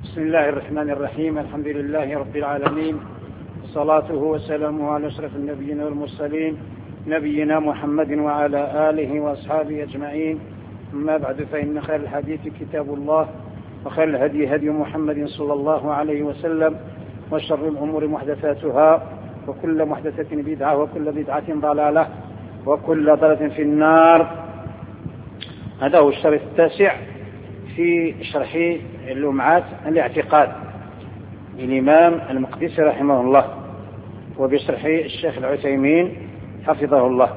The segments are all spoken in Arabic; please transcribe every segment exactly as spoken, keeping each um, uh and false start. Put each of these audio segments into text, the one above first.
بسم الله الرحمن الرحيم. الحمد لله رب العالمين، صلاته وسلامه على أشرف النبيين والمرسلين نبينا محمد وعلى آله وأصحابه أجمعين. أما بعد، فإن خير الحديث كتاب الله، وخير الهدي هدي محمد صلى الله عليه وسلم، وشر الأمور محدثاتها، وكل محدثة بدعة، وكل بدعة ضلالة، وكل ضلالة في النار. هذا هو الشريط التاسع في شرح اللمعات الاعتقاد للإمام المقدسي رحمه الله، وبشرح الشيخ العثيمين حفظه الله.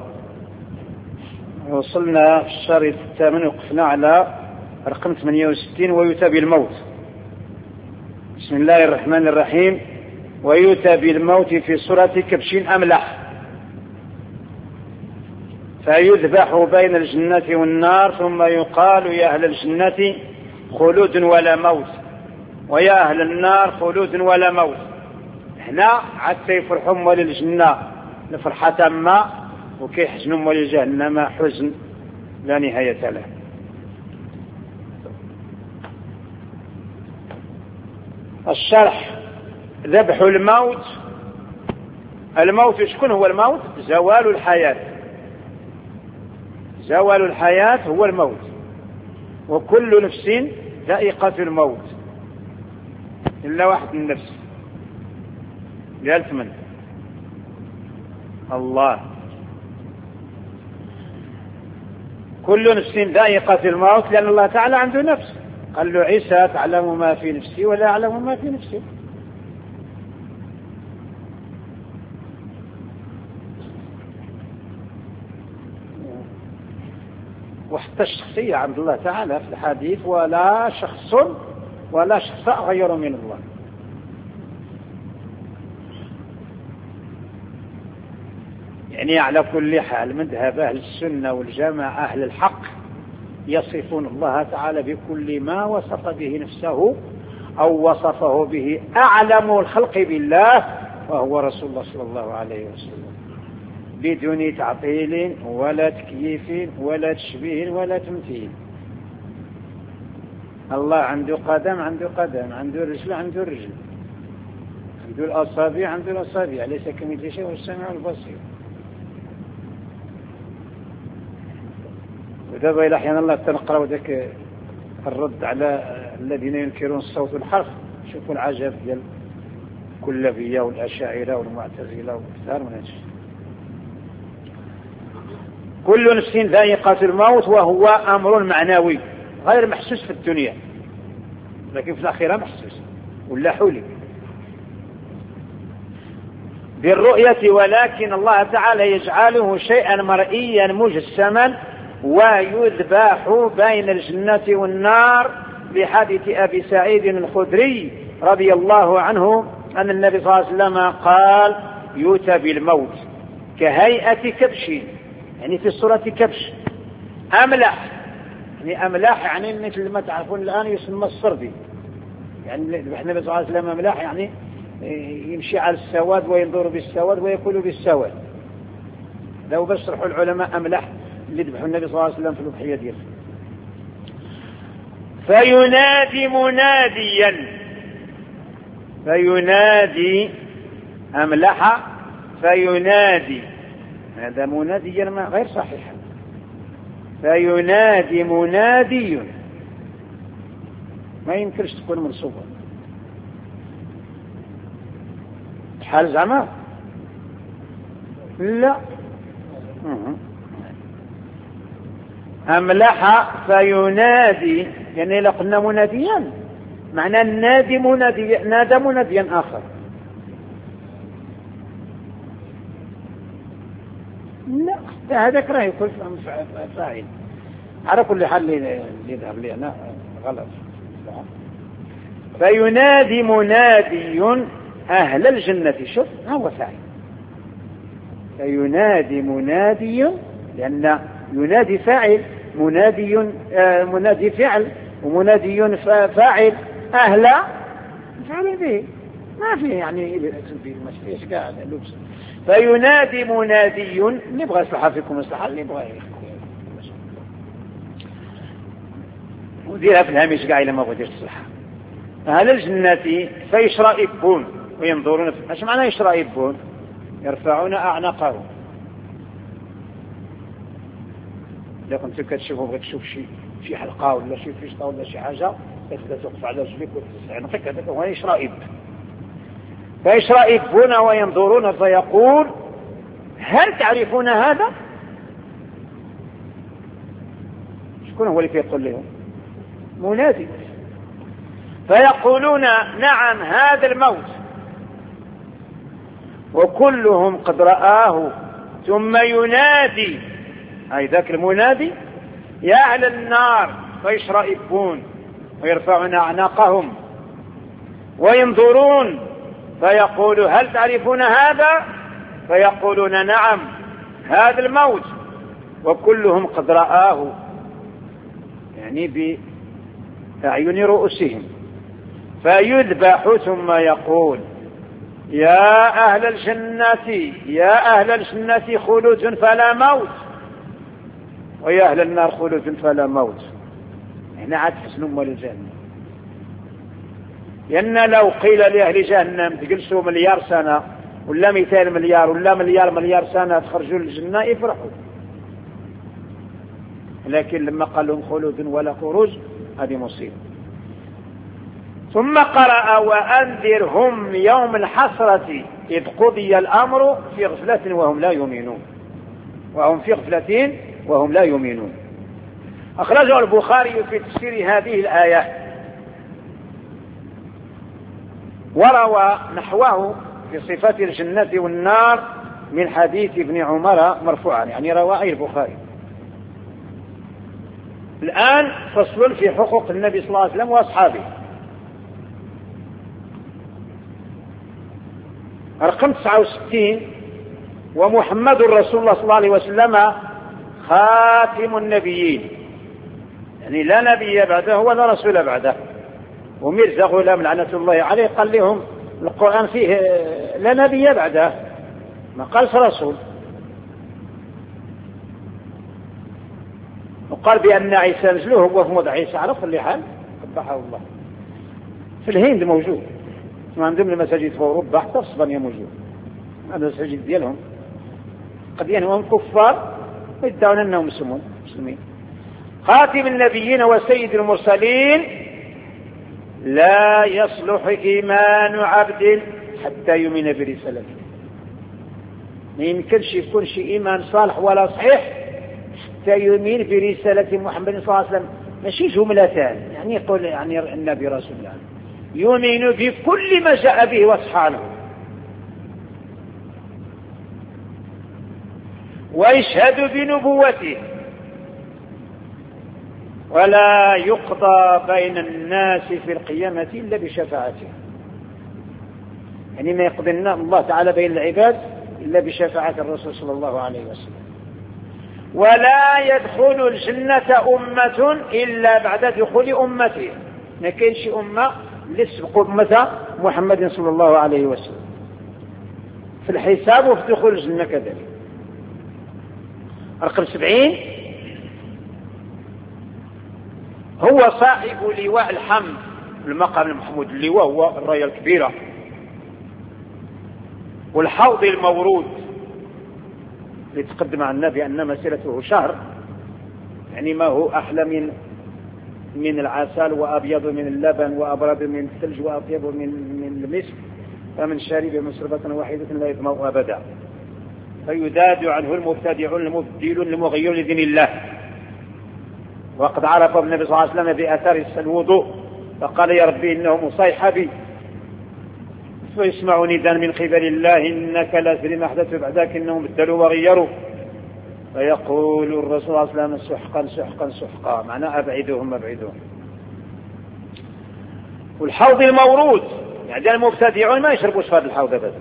وصلنا في الشريط الثامن، وقفنا على رقم ثمانية وستين: ويؤتى بالموت. بسم الله الرحمن الرحيم. ويؤتى بالموت في صورة كبش أملح، فيذبح بين الجنة والنار، ثم يقال: يا أهل الجنة خلود ولا موت، ويا أهل النار خلود ولا موت. هنا عاد يفرحوا مول الجنة لفرحة تامة، وكيحزنوا مول جهنم حزن لا نهاية له. الشرح: ذبح الموت. الموت شكون هو الموت؟ زوال الحياة. زوال الحياة هو الموت، وكل نفس ذائقة الموت إلا واحد من نفس لألف الله. كل نفس ذائقة الموت، لأن الله تعالى عنده نفس. قال له: عيسى تعلم ما في نفسي ولا أعلم ما في نفسي. وحتى الشخصية عند الله تعالى في الحديث: ولا شخص ولا شخص غير من الله. يعني على كل حال، مذهب أهل السنة والجماعة أهل الحق يصفون الله تعالى بكل ما وصف به نفسه أو وصفه به أعلم الخلق بالله، وهو رسول الله صلى الله عليه وسلم، بدون تعطيل ولا تكييف ولا تشبيه ولا تمثيل. الله عنده قدم عنده قدم، عنده رجل عنده رجل، عنده الأصابع عنده الأصابع، ليس كمثله شيء والسميع البصير. ودابا إلى أحيانا الله تنقرأ ذاك الرد على الذين ينكرون الصوت والحرف. شوفوا العجب ديال الكلابية والأشاعرة والمعتزلة والكثار من هذا. كل نفس ذائقة الموت، وهو أمر معنوي غير محسوس في الدنيا، لكن في الآخرة محسوس ولا حولي بالرؤية. ولكن الله تعالى يجعله شيئا مرئيا مجسما، ويذبح بين الجنة والنار، بحديث أبي سعيد الخدري رضي الله عنه أن النبي صلى الله عليه وسلم قال: يؤتى بالموت كهيئة كبش، يعني في صورة كبش أملح. يعني أملح يعني مثل ما تعرفون الآن يسمى الصردي، يعني النبي صلى الله عليه وسلم أملح يعني يمشي على السواد وينظر بالسواد ويأكل بالسواد. لو بشرحوا العلماء أملح اللي ذبحوا النبي صلى الله عليه وسلم في الأضحية دياله. فينادي مناديا، فينادي أملح فينادي، هذا مناديا ما غير صحيح. فينادي منادي ما يمكنش تكون منصوبة حال زعما لا. أملح فينادي، يعني لو قلنا مناديا معنى النادي منادي، نادى مناديا آخر. لا، هذاك راه يكون فاعل. على كل حال اللي يذهب لي أنا غلط. فينادي منادي أهل الجنة، شوف هو فاعل. فينادي منادي، لأن ينادي فاعل، منادي آه منادي فعل، ومنادي فاعل. أهل فعل به، ما فيه يعني مش قاعد لبس. فينادي منادي، نبغى يصلح فيكم يصلح، اللي يبغى وديرها في الهامش قاعد ما بغيتش تصلح. أهل الجنة فيشرئبون وينظرون. ايش معنى يشرئبون؟ يرفعون أعناقهم. إذا كنت كتشوفوا بغيت تشوف شي شي حلقة ولا شي فيشطة ولا شي حاجة تبدأ توقف على رجليك وتعنقك، هذاك هو يشرئب. فيشرئبون وينظرون فيقول هل تعرفون هذا؟ شكون هو اللي كيقول لهم؟ منادي. فيقولون نعم هذا الموت، وكلهم قد رآه. ثم ينادي أي ذاك المنادي يا أهل النار فيشرئبون ويرفعون أعناقهم وينظرون فيقول هل تعرفون هذا؟ فيقولون نعم هذا الموت، وكلهم قد رآه، يعني بأعين رؤوسهم. فيذبح ثم يقول يا أهل الجنة يا أهل الجنة خلود فلا موت، ويا أهل النار خلود فلا موت. هنا عاد حسن أموال الجنة، لأن لو قيل لأهل جهنم تجلسوا مليار سنة ولا مئتين مليار ولا مليار مليار سنة تخرجوا للجنة يفرحوا، لكن لما قال لهم خلود ولا خروج هذه مصيبة. ثم قرأ وأنذرهم يوم الحسرة إذ قضي الأمر في غفلة وهم لا يؤمنون، وهم في غفلة وهم لا يؤمنون. أخرجه البخاري في تفسير هذه الآية، وروى نحوه في صفات الجنة والنار من حديث ابن عمر مرفوعا، يعني رواه البخاري. الآن فصل في حقوق النبي صلى الله عليه وسلم وأصحابه. رقم تسعة وستين ومحمد رسول الله صلى الله عليه وسلم خاتم النبيين، يعني لا نبي بعده ولا رسول بعده. وميرزا غلام لعنة الله عليه قال لهم القرآن فيه لا نبي بعده، ما قالش رسول. وقال بأن عيسى نزله هو في موضع عيسى على كل حال قبحه الله. في الهند موجود، من ضمن المساجد في أوروبا حتى في اسبانيا موجود، هذا المساجد ديالهم قد ينهم كفار يدعون أنهم مسلمون مسلمين. خاتم النبيين وسيد المرسلين لا يصلح إيمان عبد حتى يؤمن برسالته. ما يمكنش يكون شي إيمان صالح ولا صحيح حتى يؤمن برسالة محمد صلى الله عليه وسلم. ماشي جملتان، يعني يقول يعني النبي رسول الله، يؤمن بكل ما جاء به وصحانه، ويشهد بنبوته، ولا يقضى بين الناس في القيامة إلا بشفاعته. يعني ما يقضي الله تعالى بين العباد إلا بشفاعة الرسول صلى الله عليه وسلم. ولا يدخل الجنة أمة إلا بعد دخول أمته. ما كاينش أمة لسبق أمة محمد صلى الله عليه وسلم في الحساب وفي دخول الجنة كذلك. رقم سبعين هو صاحب لواء الحمد المقام المحمود. اللواء هو الراية الكبيرة، والحوض المورود اللي تقدم عن النبي أن مسيرته شهر، يعني ما هو أحلى من من العسل وأبيض من اللبن وأبرد من الثلج وأطيب من من المسك، فمن شرب مشربة واحدة لا يظمأ أبدا. فيداد عنه المبتدعون المبدلون المغيرون لدين الله. وقد عرف النبي صلى الله عليه وسلم بأثار الوضوء فقال يا ربي إنهم صيحبي، فيسمع نداء من قبل الله إنك لا تدري ما أحدث بعدك إنهم بدلوا وغيروا. فيقول الرسول صلى الله عليه وسلم سحقا سحقا سحقا، معناه أبعدهم أبعدهم. والحوض المورود يعني المبتدعون ما يشربوش في هذا الحوض أبدا،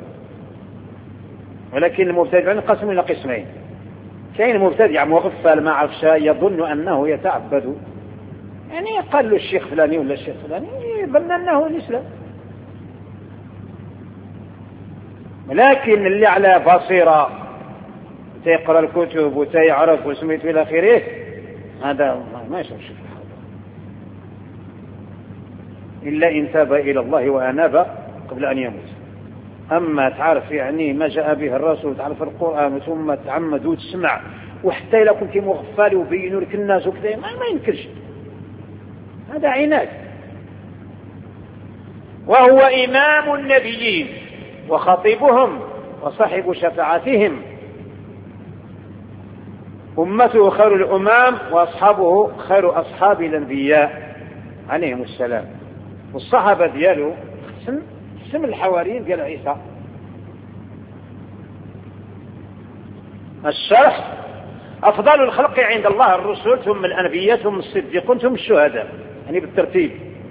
ولكن المبتدعون انقسموا إلى قسمين. كاين مبتدع مغفل ما عرف شيء يظن أنه يتعبد، يعني قال له الشيخ فلاني ولا الشيخ فلاني يظن أنه الإسلام. ولكن اللي على بصيرة تيقرأ الكتب وتيعرف وسميت إلى آخره هذا ما يشربش في الحوض. إلا إن تاب إلى الله وأناب قبل أن يموت. أما تعرف يعني ما جاء به الرسول، تعرف القرآن ثم تعمد وتسمع، وحتى إذا كنت مغفل وبينوا لك الناس وكذا ما, ما ينكرش، هذا عناد. وهو إمام النبيين وخطيبهم وصاحب شفاعتهم، أمته خير الأمام وأصحابه خير أصحاب الأنبياء عليهم السلام. والصحابة دياله اسم, اسم الحواريين ديال عيسى. الشرح: أفضل الخلق عند الله الرسل، ثم الأنبياء، ثم الصديقون، ثم الشهداء، يعني بالترتيب،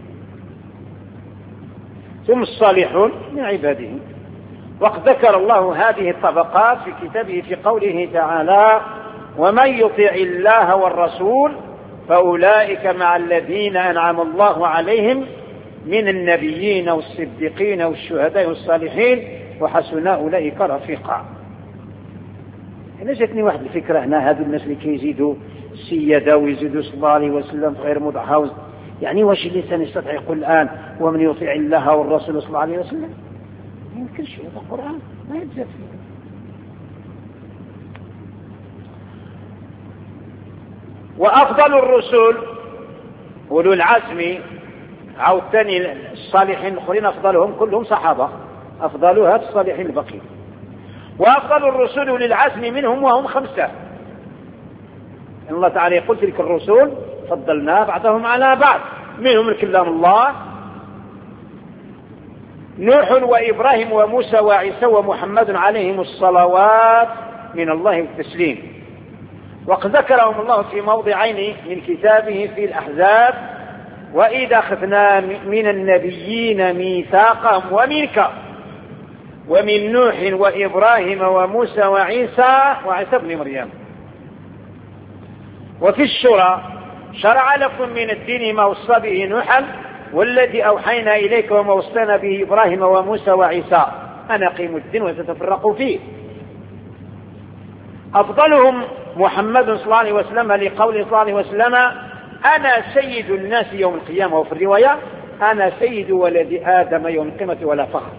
ثم الصالحون من عباده. وقد ذكر الله هذه الطبقات في كتابه في قوله تعالى: ومن يطع الله والرسول فأولئك مع الذين أنعم الله عليهم من النبيين والصديقين والشهداء والصالحين وحسن أولئك رفيقا. أنا جاتني واحد الفكرة هنا، هذو الناس اللي كيزيدوا السيادة ويزيدوا صلى الله عليه وسلم في غير مضحى، يعني واش الإنسان يستطيع يقول الآن ومن يطيع الله والرسول صلى الله عليه وسلم؟ ما يمكنش، هذا القرآن ما يتزاد فيه. وأفضل الرسل أولو العزم، عاود ثاني الصالحين الآخرين أفضلهم كلهم صحابة، أفضلها الصالحين البقية. وأفضل الرسل أولي العزم منهم وهم خمسة. إن الله تعالى يقول: تلك الرسل فضلنا بعضهم على بعض، منهم من كلام الله نوح وإبراهيم وموسى وعيسى ومحمد عليهم الصلوات من الله والتسليم. وقد ذكرهم الله في موضعين من كتابه في الأحزاب: وإذا أخذنا من النبيين ميثاقهم ومنك ومن نوح وإبراهيم وموسى وعيسى وعيسى بن مريم. وفي الشورى: شرع لكم من الدين ما وصى به نوحا والذي أوحينا إليك وما وصينا به إبراهيم وموسى وعيسى أن أقيموا الدين وتتفرقوا فيه. أفضلهم محمد صلى الله عليه وسلم، لقول صلى الله عليه وسلم: أنا سيد الناس يوم القيامة. وفي الرواية: أنا سيد ولد آدم يوم القيامة ولا فخر.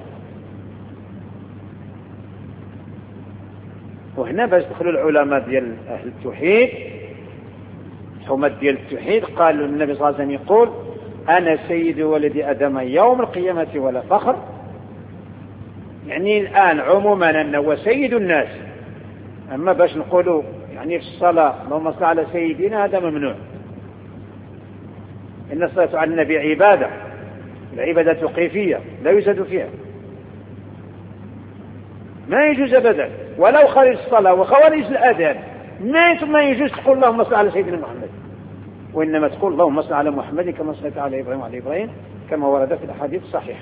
وهنا باش دخلوا العلماء ديال أهل التوحيد، حماة ديال التوحيد، قالوا النبي صلى الله عليه وسلم يقول: أنا سيد ولد آدم يوم القيامة ولا فخر، يعني الآن عموما أنه سيد الناس. أما باش نقولوا يعني في الصلاة اللهم صل على سيدنا، هذا ممنوع. إن الصلاة على النبي عبادة، العبادة كيفية لا يزاد فيها، ما يجوز أبدا، ولو خارج الصلاة وخوارج الأذان ما يجوز تقول اللهم صل على سيدنا محمد، وإنما تقول اللهم صل على محمد كما صليت على إبراهيم وعلى إبراهيم كما ورد في الأحاديث الصحيحة.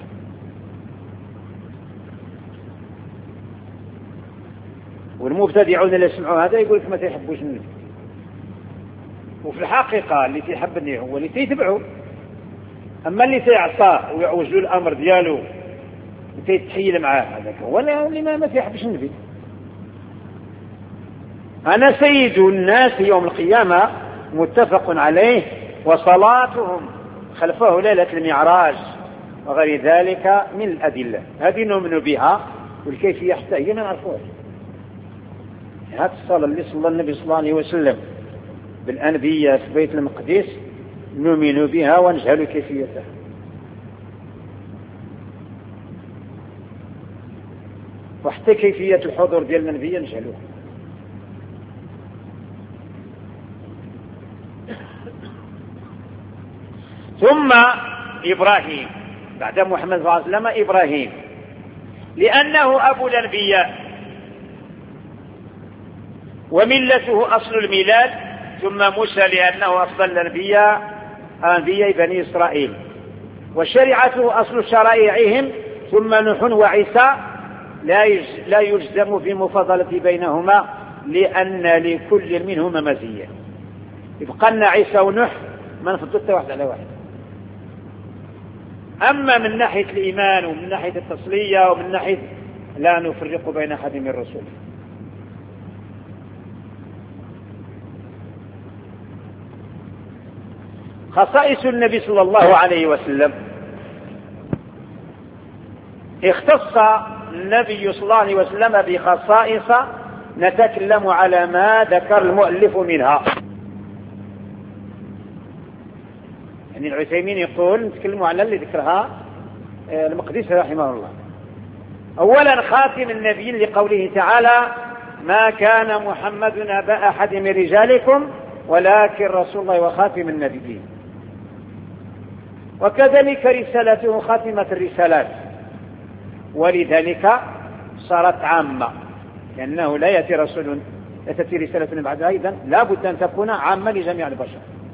والمبتدعون اللي يسمعوا هذا يقول لك ما تيحبوش النبي، وفي الحقيقة اللي تيحبني هو اللي تيتبعه. أما اللي تيعصاه ويعوج له الأمر دياله وتيتحيل معاه هذاك هو اللي ما تيحبش النبي. أنا سيد الناس يوم القيامة متفق عليه، وصلاتهم خلفه ليلة المعراج وغير ذلك من الأدلة، هذه نؤمن بها، والكيفية حتى هي ما نعرفوها. هذه الصلاة اللي صلى النبي صلى الله عليه وسلم بالأنبياء في بيت المقدس نؤمن بها ونجهل كيفيتها. وحتى كيفية الحضور ديال الأنبياء نجهلوها. ثم إبراهيم بعد محمد صلى الله عليه وسلم، إبراهيم لأنه أبو الأنبياء وملته أصل الميلاد، ثم موسى لأنه أفضل الأنبياء أنبياء بني إسرائيل، وشريعته أصل شرائعهم، ثم نوح وعيسى لا يجزم في مفاضلة بينهما لأن لكل منهما مزية. يبقى لنا عيسى ونوح ما نفضل واحد على واحد. أما من ناحية الإيمان ومن ناحية التصلية ومن ناحية لا نفرق بين أحد من الرسل. خصائص النبي صلى الله عليه وسلم: اختص النبي صلى الله عليه وسلم بخصائص نتكلم على ما ذكر المؤلف منها. يعني العثيمين يقول نتكلم على اللي ذكرها المقدسي رحمه الله. أولا خاتم النبيين لقوله تعالى ما كان محمد أبا أحد من رجالكم ولكن رسول الله وخاتم النبيين. وكذلك رسالته خاتمة الرسالات، ولذلك صارت عامة، لأنه لا يأتي رسول لا تأتي رسالة بعدها، أيضا لا بد أن تكون عامة لجميع البشر.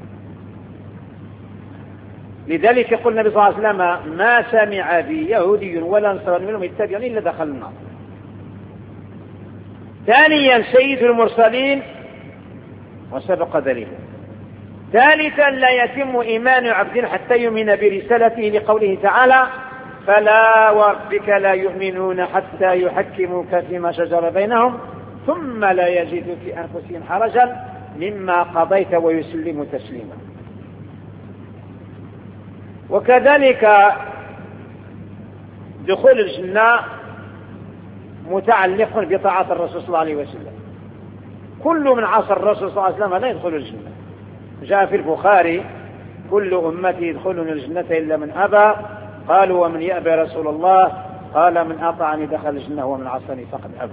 لذلك يقول النبي صلى الله عليه وسلم ما سمع بي يهودي ولا نصراني منهم يتبعني إلا دخل النار. ثانيا سيد المرسلين وسبق ذلك. ثالثا لا يتم إيمان عبد حتى يؤمن برسالته لقوله تعالى فلا وربك لا يؤمنون حتى يحكموك فيما شجر بينهم ثم لا يجدوا في أنفسهم حرجا مما قضيت ويسلموا تسليما. وكذلك دخول الجنة متعلق بطاعة الرسول صلى الله عليه وسلم. كل من عصر الرسول صلى الله عليه وسلم لا يدخل الجنة. جاء في البخاري كل أمتي يدخلون الجنة إلا من أبى، قالوا ومن يأبى رسول الله؟ قال من أطعني دخل الجنة ومن عصاني فقد أبى.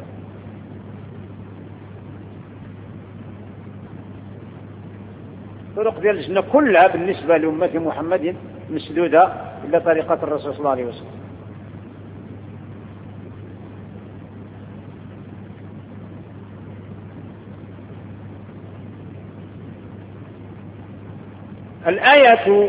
طرق ديال الجنة كلها بالنسبة لأمة محمد مسدودة إلا طريقة الرسول صلى الله عليه وسلم. الآية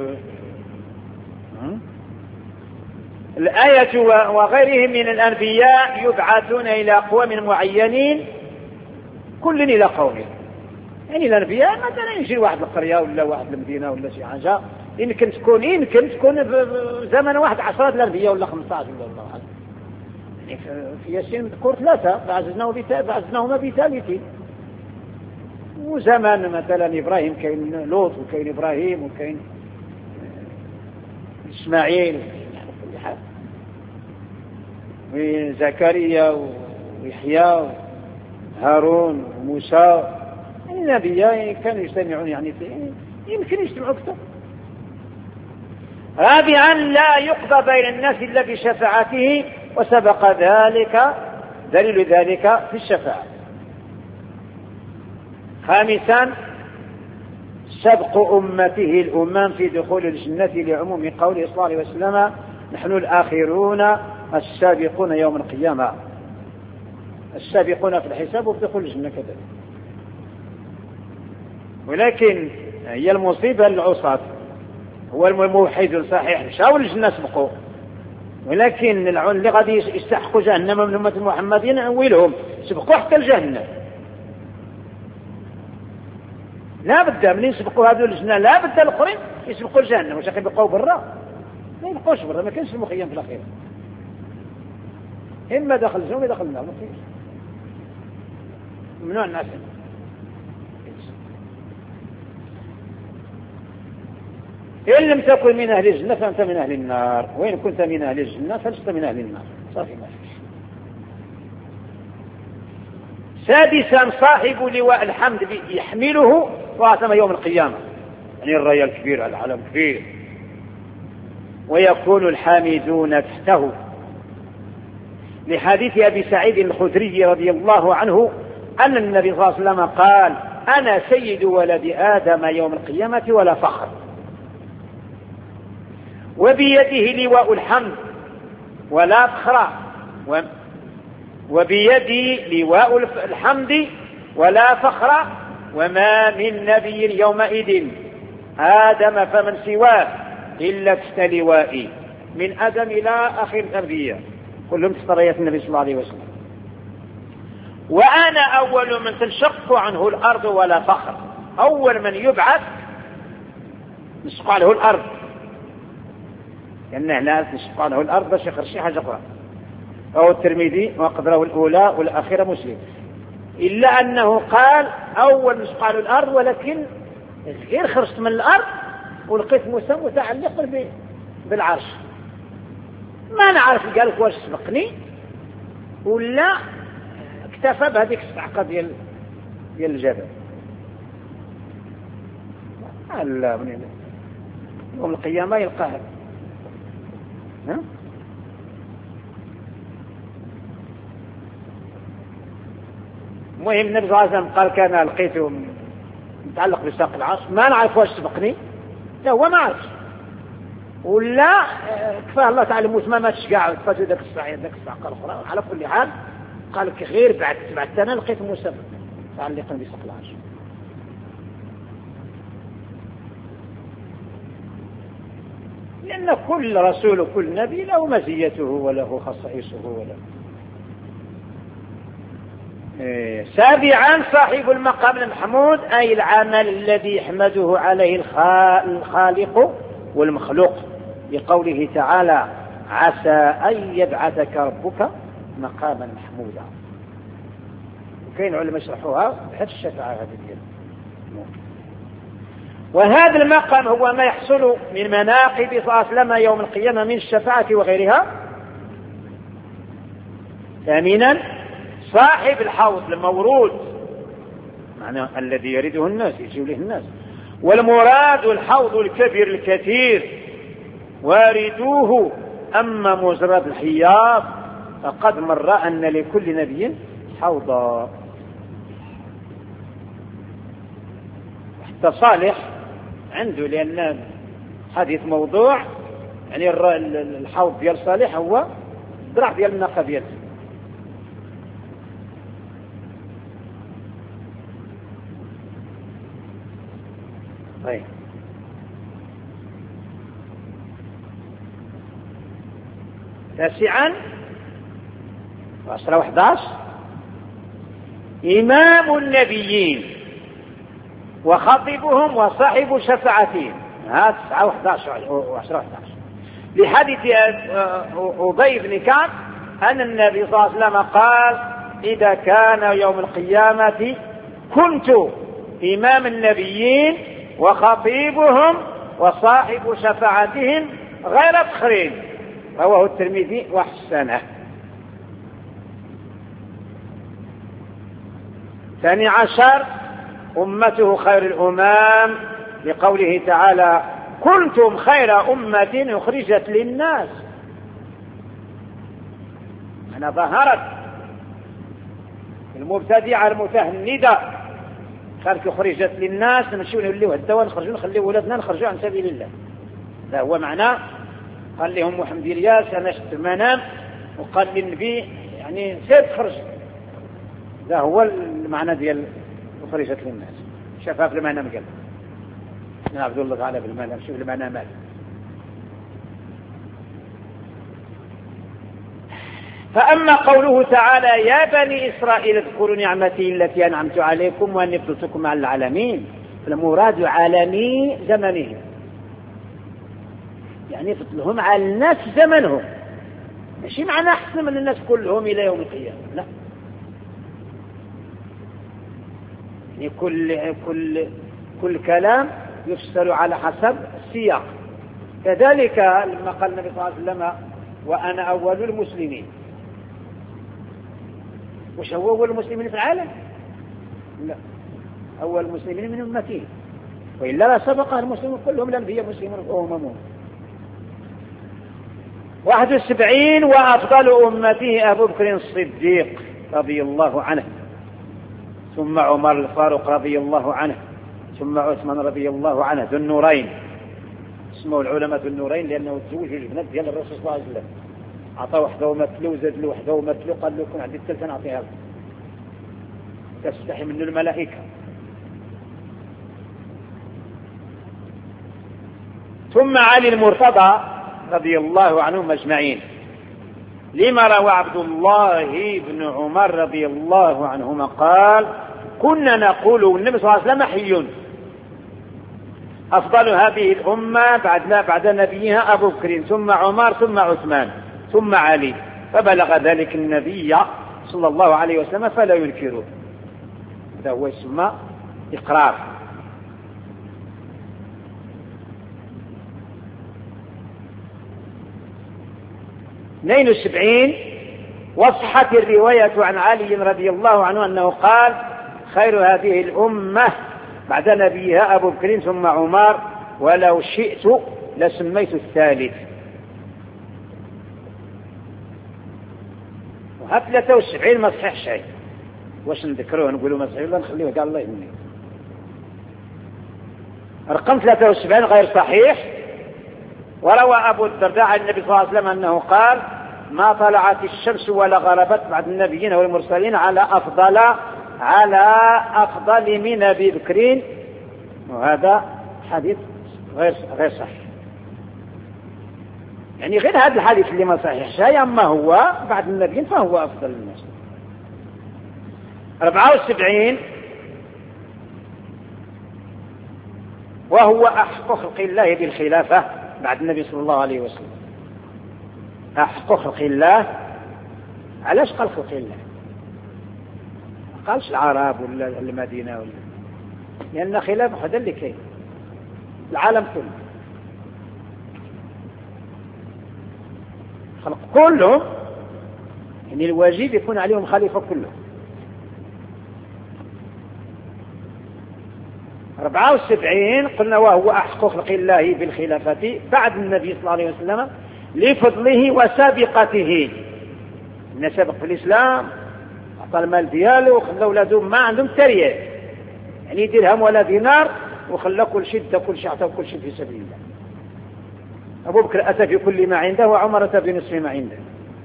الآية وغيرهم من الأنبياء يبعثون إلى أقوام معينين كل إلى قومه. يعني الأنبياء مثلا يجي واحد القرية ولا واحد المدينة ولا شي حاجة، يمكن تكون يمكن تكون في زمن واحد عشرات الأنبياء ولا خمسة عشر ولا الله. يعني في ياسين مذكور ثلاثة بعزناهما بثالثين. وزمان مثلا إبراهيم كاين لوط وكاين إبراهيم وكاين إسماعيل يعني كل حال، وزكريا ويحيى وهارون وموسى. النبيين كانوا يجتمعون يعني يمكن يجتمعوا أكثر. رابعا لا يقضى بين الناس إلا بشفاعته وسبق ذلك دليل ذلك في الشفاعة. خامسا سبق أمته الأمم في دخول الجنة لعموم قوله صلى الله عليه وسلم نحن الآخرون السابقون يوم القيامة، السابقون في الحساب وفي دخول الجنة كذلك. ولكن هي المصيبة للعصاة، هو الموحد الصحيح شاول الجنة سبقوا، ولكن اللي غادي يستحقوا جهنم من أمة المحمدين أولهم سبقوا حتى الجهنم. لا بد من يسبقوا هذول الجنة لا بد الآخرين يسبقوا الجهنم. واش يبقوا برا؟ ما يبقوش برا، ما كانش المخيم في الأخير، إما دخل الجنة ولا دخل النار، ما فيش ممنوع الناس. إن لم تكن من أهل الجنة فأنت من أهل النار، وإن كنت من أهل الجنة فلست من أهل النار. صافي ما فيش. سادسا صاحب لواء الحمد يحمله وعتم يوم القيامة، يعني الراية الكبير العلم كبير، ويكون الحامدون تحته. لحديث أبي سعيد الخدري رضي الله عنه أن النبي صلى الله عليه وسلم قال أنا سيد ولد آدم يوم القيامة ولا فخر. وبيده لواء الحمد ولا فخر، وبيدي لواء الحمد ولا فخر، وما من نبي يومئذ آدم فمن سواه إلا تحت لوائي، من آدم إلى آخر الأنبياء كلهم تحت راية النبي صلى الله عليه وسلم. وأنا أول من تنشق عنه الأرض ولا فخر، أول من يبعث نشق عنه الأرض، لأن هنا نشق عنه الأرض باش يخرج شي حاجة أخرى. أو الترمذي وقدره الأولى والأخيرة مسلم، إلا أنه قال أول نشق عنه الأرض، ولكن غير خرجت من الأرض ولقيت موسى متعلق بالعرش، ما نعرف قالك واش سبقني ولا اكتفى بهذيك الصعقة ديال ديال الجبل. لا من يوم القيامة يلقاها. ها المهم النبي صلى الله عليه وسلم قال كان لقيته متعلق بساق العرش، ما نعرف واش سبقني، لا هو ما عرفش ولا كفاه الله تعالى موت ما ماتش كاع فاتو ذاك الساعه ذاك الساعه الاخرى. على كل حال قال لك غير بعد بعد انا لقيت موسى متعلقا بساق العرش. لأن كل رسول وكل نبي له مزيته وله خصائصه وله. إيه. سابعا صاحب المقام المحمود أي العمل الذي يحمده عليه الخالق والمخلوق، لقوله تعالى عسى أن يبعثك ربك مقاما محمودا. وكاين علماء يشرحوها بحث الشفاعة هذه ديال. وهذا المقام هو ما يحصل من مناقب صلى الله عليه وسلم يوم القيامة من الشفاعة وغيرها. ثامنا صاحب الحوض المورود، معنى الذي يرده الناس يجيو له الناس، والمراد الحوض الكبير الكثير واردوه. أما مجرد الحياض فقد مر أن لكل نبي حوضا. حتى صالح عنده، لأن حديث موضوع يعني الحوض ديال صالح هو الدرع ديال الناقة ديالته. طيب تاسعا وعشرة وحداش إمام النبيين وخطيبهم وصاحب شفاعتهم. هذا تسعة وحداش وعشرة وحداش لحديث أبي بن كعب أن النبي صلى الله عليه وسلم قال إذا كان يوم القيامة كنت إمام النبيين وخطيبهم وصاحب شفاعتهم غير فخر. رواه الترمذي وحسنه. ثاني عشر أمته خير الأمم، لقوله تعالى كنتم خير أمة أخرجت للناس. أنا ظهرت المبتدعة المتهندة خلق أخرجت للناس نمشيو نوليو الدواء نخرجوا نخليو ولادنا نخرجوا عن سبيل الله. هذا هو معناه. قال لهم محمد الياس أنا شفت المنام وقال للنبي يعني سيد خرج. هذا هو المعنى ديال أخرجت للناس. شافها في المنام قال عبد الله تعالى بالمنام شوف المنامات. فأما قوله تعالى يا بني إسرائيل اذكروا نعمتي التي أنعمت عليكم وأني فضلتكم على العالمين، فالمراد عالمي زمنهم، يعني فضلهم على الناس زمنهم، ماشي معنى أحسن من الناس كلهم إلى يوم القيامة، لا. يعني كل كل كل كلام يفسر على حسب السياق. كذلك لما قال النبي صلى الله عليه وسلم وأنا أول المسلمين، وش هو أول المسلمين في العالم؟ لا، أول المسلمين من أمته، وإلا لا سبق المسلمين كلهم الأنبياء مسلمون وأممهم. واحد وسبعين وأفضل أمته أبو بكر الصديق رضي الله عنه، ثم عمر الفاروق رضي الله عنه، ثم عثمان رضي الله عنه ذو النورين. اسمه العلماء ذو النورين لأنه تزوج البنات ديال الرسول صلى الله عليه وسلم، عطى وحده ومثله وزاد له وحده ومثله، قال له كن عندي الثالثة نعطيها له، تستحي منه الملائكة. ثم علي المرتضى رضي الله عنهم أجمعين، لما روى عبد الله بن عمر رضي الله عنهما قال كنا نقول والنبي صلى الله عليه وسلم حي أفضل هذه الأمة بعد بعد نبيها أبو بكر ثم عمر ثم عثمان ثم علي، فبلغ ذلك النبي صلى الله عليه وسلم فلا ينكره. هذا هو يسمى إقرار. اثنين وسبعين وصحت الرواية عن علي رضي الله عنه أنه قال خير هذه الأمة بعد نبيها أبو بكر ثم عمر ولو شئت لسميت الثالث. وها ثلاثة وسبعين ما صحيح شيء، واش نذكروه نقولوا ما صحيح ولا نخليه قال الله يهني. رقم ثلاثة وسبعين غير صحيح. وروى أبو الدرداء عن النبي صلى الله عليه وسلم أنه قال ما طلعت الشمس ولا غربت بعد النبيين والمرسلين على أفضل على أفضل من أبي بكر، وهذا حديث غير غير صحيح. يعني غير هذا الحديث اللي ما صحيح شيء، أما هو بعد النبيين فهو أفضل الناس. أربعة وسبعين وهو أحق خلق الله بالخلافة بعد النبي صلى الله عليه وسلم. أحق خلق الله، علاش قال خلق الله؟ ما قالش العرب ولا المدينة ولا، لأن خلافة هذا اللي كاين العالم كله، خلق كلهم، يعني الواجب يكون عليهم خليفة كلهم. أربعة وسبعين قلنا وهو أحق خلق الله بالخلافة بعد النبي صلى الله عليه وسلم لفضله وسابقته. من سبق في الإسلام أعطى المال دياله وخلى أولاده ما عندهم ترية، يعني درهم ولا دينار، وخلى كل شيء كل شيء أعطى كل شيء في سبيل الله. أبو بكر أتى في كل ما عنده وعمر أتى بنصف ما عنده.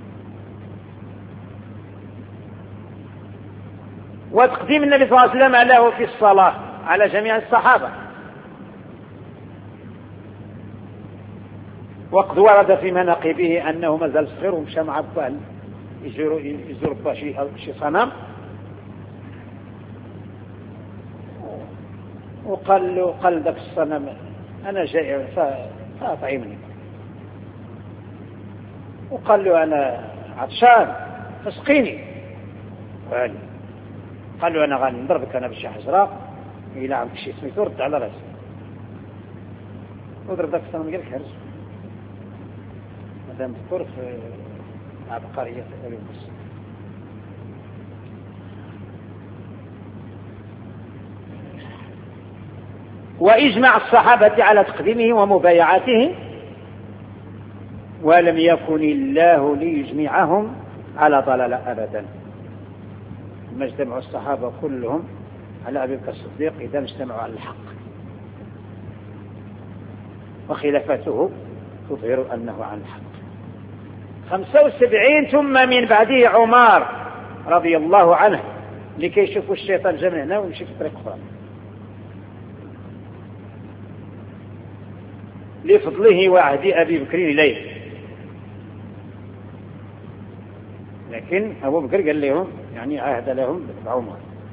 وتقديم النبي صلى الله عليه وسلم له في الصلاة على جميع الصحابة، وقد ورد في مناقبه أنه مازال صغير ومشى مع أبوه يزور يزور أبوه شي صنم، وقال له قال ذاك الصنم أنا جائع فأطعمني، وقال له أنا عطشان فاسقيني، قال له أنا غادي نضربك أنا بشي حجرة إلى عندك شي سميتو رد على راسي، وضرب ذاك الصنم قال لك هرس. هذا مذكور في عبقرية أبي موسى. وإجمع الصحابة على تقديمه ومبايعته، ولم يكن الله ليجمعهم على ضلال أبدا. ما اجتمعوا الصحابة كلهم على أبي بكر الصديق إذا اجتمعوا على الحق، وخلافته تظهر أنه عن الحق. خمسة وسبعين ثم من بعده عمر رضي الله عنه لكي يشوفوا الشيطان جمع هنا ويمشي في طريق أخرى، لفضله وعهد أبي بكر إليه. لكن أبو بكر قال لهم يعني عهد لهم بعمر.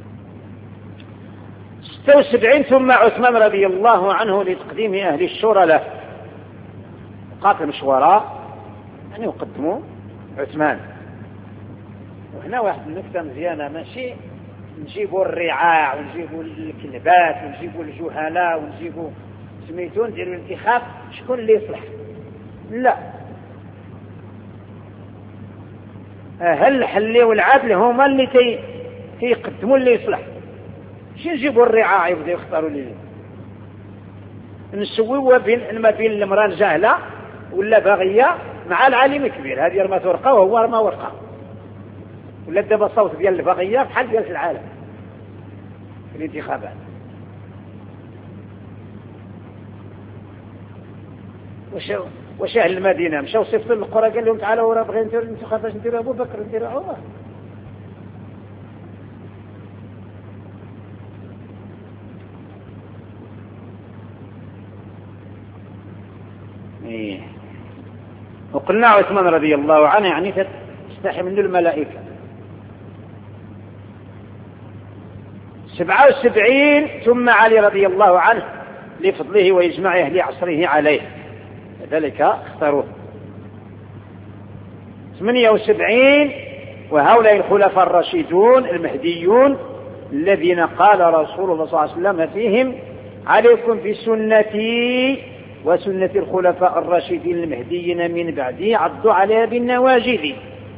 ستة وسبعين ثم عثمان رضي الله عنه لتقديم أهل الشورى له، قاتل شوراء يعني يقدموا عثمان. وهنا واحد النكتة مزيانة، ماشي نجيبوا الرعاع ونجيبوا الكلبات ونجيبوا الجهلاء ونجيبوا سميتون نديروا الانتخاب شكون اللي يصلح، لا، هل الحلي والعدل هما اللي تي يقدموا اللي يصلح، شي نجيبوا الرعاع يبداو يختاروا لي، نسويوا بين ما بين المراه الجاهله ولا باغيه مع العالم الكبير، هذه رمات ورقه وهو رمى ورقه، ولا دابا صوت ديال الباغيه بحال ديال العالم في الانتخابات. وش وش اهل المدينه مشاو صيفطوا للقرى قال لهم تعالوا راه بغينا نديروا الانتخابات، نديروا ابو بكر نديروا عمر. إيه. وقلنا عثمان رضي الله عنه يعني تستحي منه الملائكة. سبعة وسبعين ثم علي رضي الله عنه لفضله وإجماع أهل عصره عليه، لذلك اختاروه. ثمانية وسبعين وهؤلاء الخلفاء الراشدون المهديون الذين قال رسول الله صلى الله عليه وسلم فيهم عليكم بسنتي وسنة الخلفاء الراشدين المهديين من بعده عضوا عليها بالنواجذ.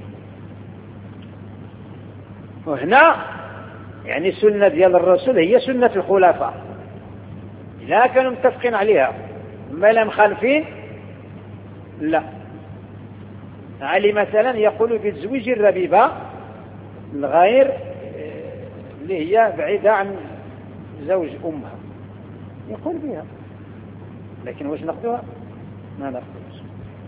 وهنا يعني السنة ديال الرسول هي سنة الخلفاء لا كانوا متفقين عليها، ما لا مخالفين لا. علي مثلا يقول بتزويج الربيبة الغير اللي هي بعيدة عن زوج أمها، يقول بها، لكن واش ناخذوها؟ ما ناخذوش.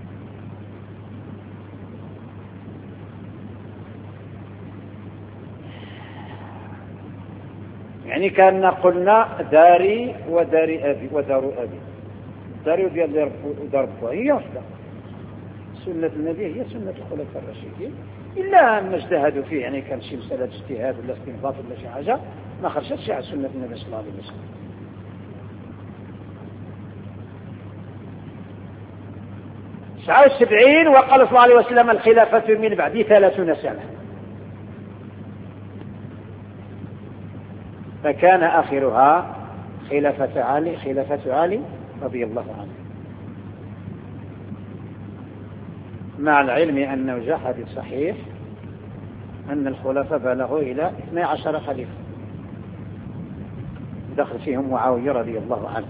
يعني كان قلنا داري وداري أبي ودار أبي، داري وديال دار بوا هي واحدة. سنة النبي هي سنة الخلفاء الراشدين، إلا ما اجتهدوا فيه، يعني كان شي مسألة اجتهاد ولا استنباط ولا شي حاجة ما خرجتش على سنة النبي صلى الله عليه وسلم. تسعة وسبعين وقال صلى الله عليه وسلم الخلافة من بعدي ثلاثون سنة، فكان آخرها خلافة علي خلافة علي رضي الله عنه، مع العلم أنه جاء حديث صحيح أن الخلفاء بلغوا إلى اثني عشر خليفة، دخل فيهم معاوية رضي الله عنه.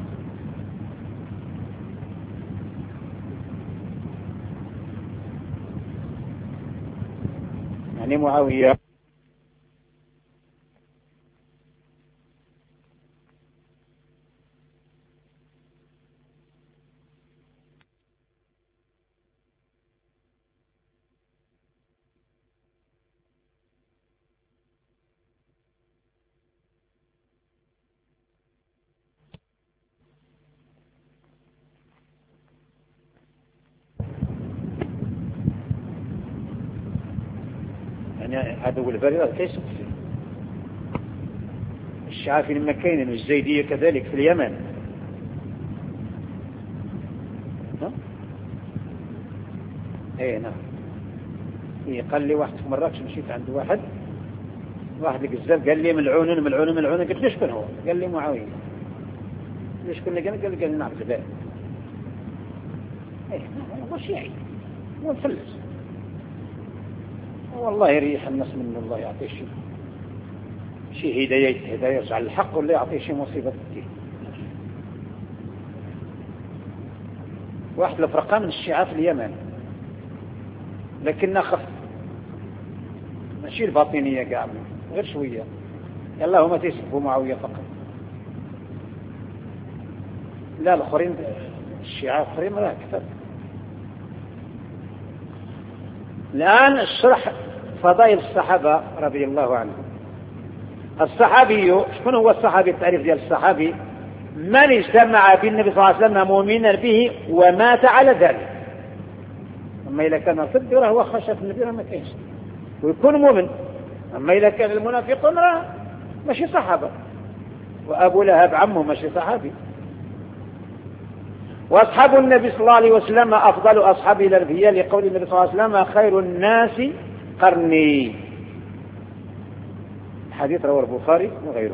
يعني معاوية عدو البريرة كيف فيه الشعافي المكين والزيدية كذلك في اليمن. ها؟ ايه نعم. إيه قال لي واحد في مراكش مشيت عند واحد واحد القزال قال لي ملعون ملعون ملعون، قلت ليش كان هو؟ قال لي معاوية. ليش كنا قال قال قال نعم زبال. ايه هو شيعي هو مفلس والله يريح الناس منه، الله يعطيه شيء شيء هداية هداية يرجع الحق ولا يعطيه شيء مصيبة الدين. واحد الفرقة من الشيعة في اليمن لكنها خف، ماشي الباطنية قاع غير شوية، يلا هما تيسبوا معاوية فقط، لا الآخرين الشيعة الآخرين لا كثر. الآن الشرح فضائل الصحابة رضي الله عنهم. الصحابي شكون هو الصحابي؟ التعريف ديال الصحابي من اجتمع بالنبي صلى الله عليه وسلم مؤمنا به ومات على ذلك. أما إذا كان صدق راه خشف النبي ما كاينش ويكون مؤمن، أما إذا كان المنافقون راه ماشي صحابة، وأبو لهب عمه ماشي صحابي. وأصحاب النبي صلى الله عليه وسلم أفضل أصحاب الأنبياء لقول النبي صلى الله عليه وسلم خير الناس قرني، حديث رواه البخاري وغيره.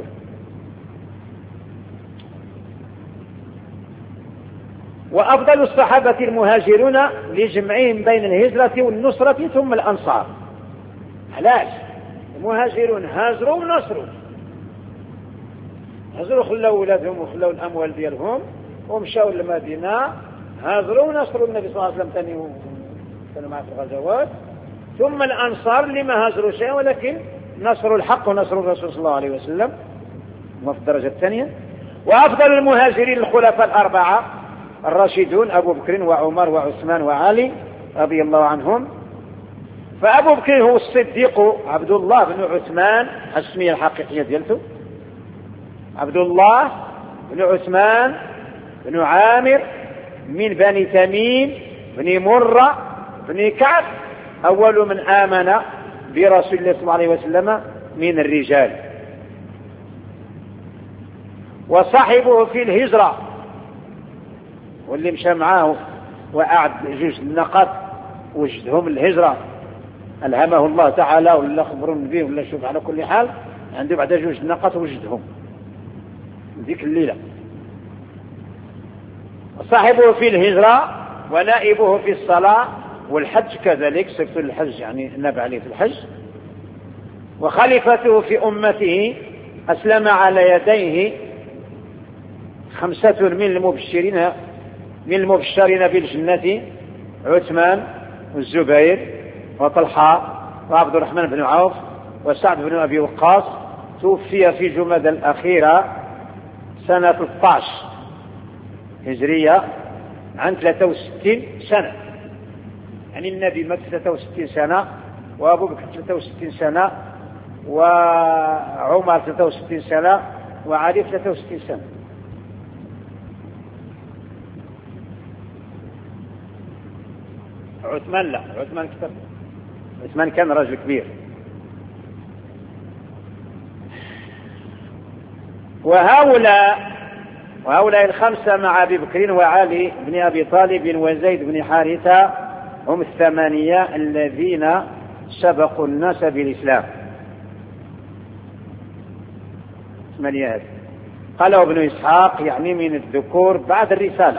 وأفضل الصحابة المهاجرون لجمعهم بين الهجرة والنصرة ثم الأنصار. علاش؟ المهاجرون هاجروا ونصروا، هاجروا خلوا أولادهم وخلوا الأموال ديالهم ومشاوا للمدينة، هاجروا ونصروا النبي صلى الله عليه وسلم ثاني كانوا معه في الغزوات. ثم الأنصار اللي ما هاجروا شيء ولكن نصروا الحق ونصروا الرسول صلى الله عليه وسلم، وفي الدرجة الثانية. وأفضل المهاجرين الخلفاء الأربعة الراشدون أبو بكر وعمر وعثمان وعلي رضي الله عنهم. فأبو بكر هو الصديق عبد الله بن عثمان، الاسمية الحقيقية ديالته عبد الله بن عثمان بن عامر من بني تميم بن مرة بن كعب، أول من آمن برسول الله صلى الله عليه وسلم من الرجال، وصاحبه في الهجرة واللي مشى معاه وقعد جوج النقط وجدهم الهجرة ألهمه الله تعالى ولا خبرون به ولا شوف، على كل حال عنده بعد جوج النقط وجدهم ذيك الليلة. وصاحبه في الهجرة ونائبه في الصلاة والحج كذلك، صفة الحج يعني النبي عليه في الحج. وخليفته في أمته أسلم على يديه خمسة من المبشرين من المبشرين بالجنة: عثمان والزبير وطلحة وعبد الرحمن بن عوف وسعد بن أبي وقاص. توفي في جمادى الأخيرة سنة ثلاثة عشر هجرية عن ثلاثة وستين سنة، يعني النبي مات ثلاثة وستين سنة، وأبو بكر ثلاثة وستين سنة، وعمر ثلاثة وستين سنة، وعلي ثلاثة وستين سنة. عثمان لا، عثمان كتب، عثمان كان رجل كبير. وهؤلاء وهؤلاء الخمسة مع أبي بكر وعلي بن أبي طالب وزيد بن حارثة هم الثمانية الذين سبقوا الناس بالإسلام. ثمانية. قاله ابن إسحاق يعني من الذكور بعد الرسالة.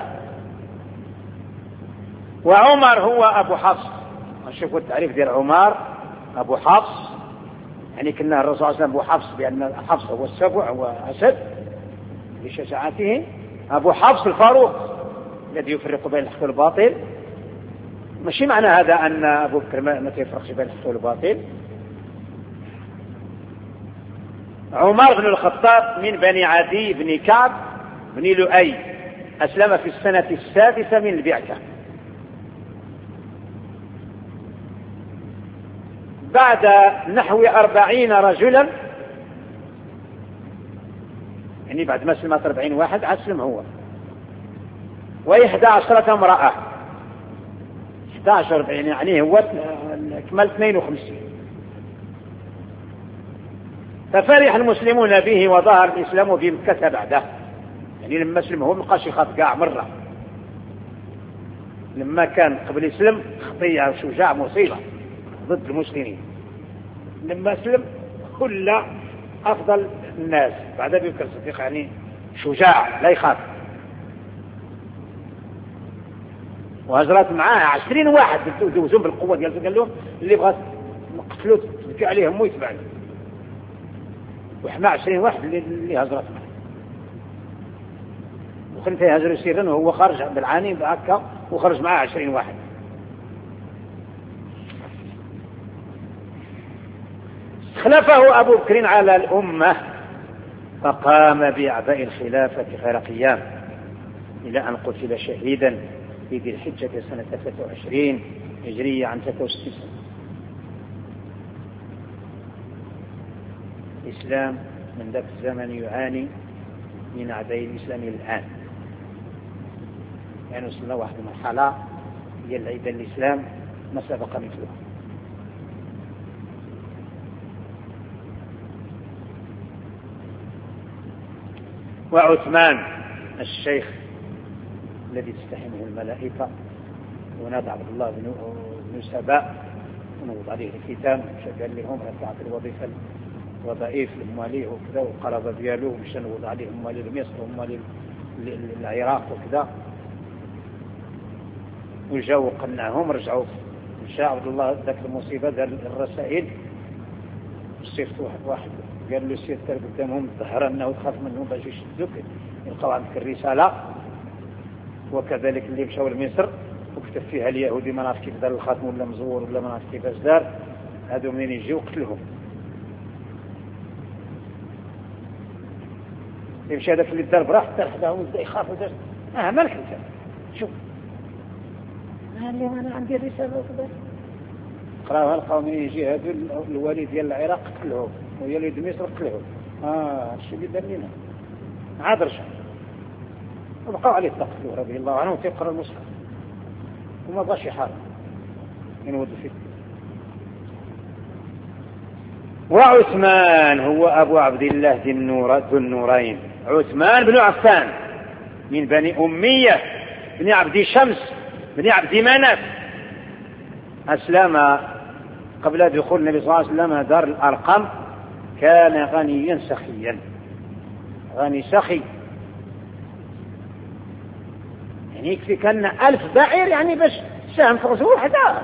وعمر هو أبو حفص. شوفوا التعريف ديال عمر، أبو حفص، يعني كنا الرسول صلى الله عليه وسلم أبو حفص بأن حفص هو السبع وأسد لشجاعته. أبو حفص الفاروق الذي يفرق بين الحق والباطل. ماشي معنى هذا أن أبو بكر ما يفرقش بين الحق والباطل. عمر بن الخطاب من بني عدي بن كعب بن لؤي، أسلم في السنة السادسة من البعثة. بعد نحو أربعين رجلا، يعني بعد ما سلمت أربعين واحد أسلم هو، وإحدى عشرة امرأة. إحدى عشر يعني هو كمال اثنين وخمسين. ففرح المسلمون به وظهر الإسلام في مكة بعده، يعني لما اسلم هو مبقاش يخاف كاع مرة. لما كان قبل الإسلام خطية وشجاع مصيبة ضد المسلمين، لما اسلم كل أفضل الناس بعد أبي بكر الصديق، يعني شجاع لا يخاف. وهجرت معاه عشرين واحد دوزون بالقوة ديالته، قال لهم اللي بغى نقتلوه تبكي عليهم ويتبعنا، وحنا عشرين واحد اللي هجرت معاه. وكنت يهجر سيرا وهو خارج بالعاني بهكا، وخرج معاه عشرين واحد. خلفه أبو بكر على الأمة فقام بأعباء الخلافة غير قيام، إلى أن قتل شهيدا في ذي الحجة سنة ثلاثة وعشرين هجرية عن ثلاثة وستين سنة. الإسلام من ذاك الزمن يعاني من أعداء الإسلام الآن، يعني وصلنا واحد المرحلة هي العيد الإسلام ما سبق مثله. وعثمان الشيخ الذي تستحمه الملائكة، ونادى عبد الله بن سبا ونوض عليه الختام شغال لهم رفعت الوظيفة الوظائف لمواليه وكذا، والقرابة ديالو مشى نوض عليه موالي لمصر وموالي العراق وكذا، وجاو وقنعهم رجعوا. مشى عبد الله ذاك المصيبة دار الرسائل، صيفت واحد واحد قال له سير ترك قدامهم ظهر انه تخاف منهم باش يشدوك يلقاو عندك الرسالة. وكذلك اللي مشاو لمصر وكتب فيها اليهودي ما نعرف كيف دار الخاتم ولا مزور ولا ما نعرف كيفاش دار، هادو منين يجيو قتلهم. يمشي هذاك اللي دار براحته حداهم يبدا يخاف ودا اه مالك انت شوف ها اللي انا عندي الرسالة وكذا قراوها لقاو منين يجي هادو الوالي ديال العراق قتلهم ويولي مصر قتلهم. اه الشيء اللي دار لنا عاد رجع وبقوا عليه تقتلوه رضي الله عنه وتيقرأ المصحف وما بغاش يحارب ينود فيه. وعثمان هو أبو عبد الله ذي النور ذو النورين، عثمان بن عفان من بني أمية بن عبد شمس بن عبد مناف، أسلم قبل دخول النبي صلى الله عليه وسلم دار الأرقم. كان غنيا سخيا، غني سخي، يعني يكفي كان ألف بعير يعني باش سهم فرس وحده،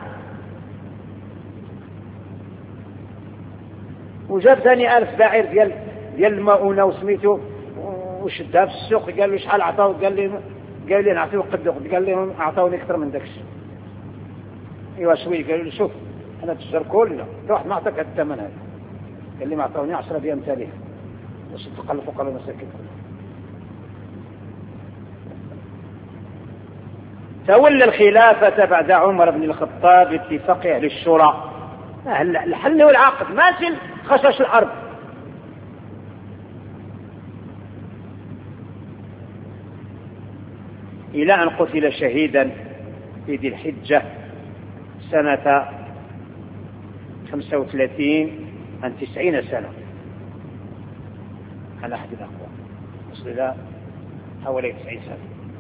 وجاب ثاني ألف بعير ديال ديال المؤونة وسميته وشدها في السوق. قال له شحال عطاو؟ قال لي قال لي نعطيو قدو. قال لهم اعطاوني اكثر من داكشي. ايوا شوي. قالوا له شوف انا تجار كلنا روح ما عطاك الثمن هذا. قال لي ما عطاوني عشرة بأمثالها باش تقل فوق المساكين. تولى الخلافة بعد عمر بن الخطاب باتفاق أهل الشورى، الحل والعقد ماشي خشش الأرض. إلى أن قتل شهيدا في ذي الحجة سنة خمسة وثلاثين عن تسعين سنة على أحد الأقوال، وصل إلى حوالي تسعين سنة.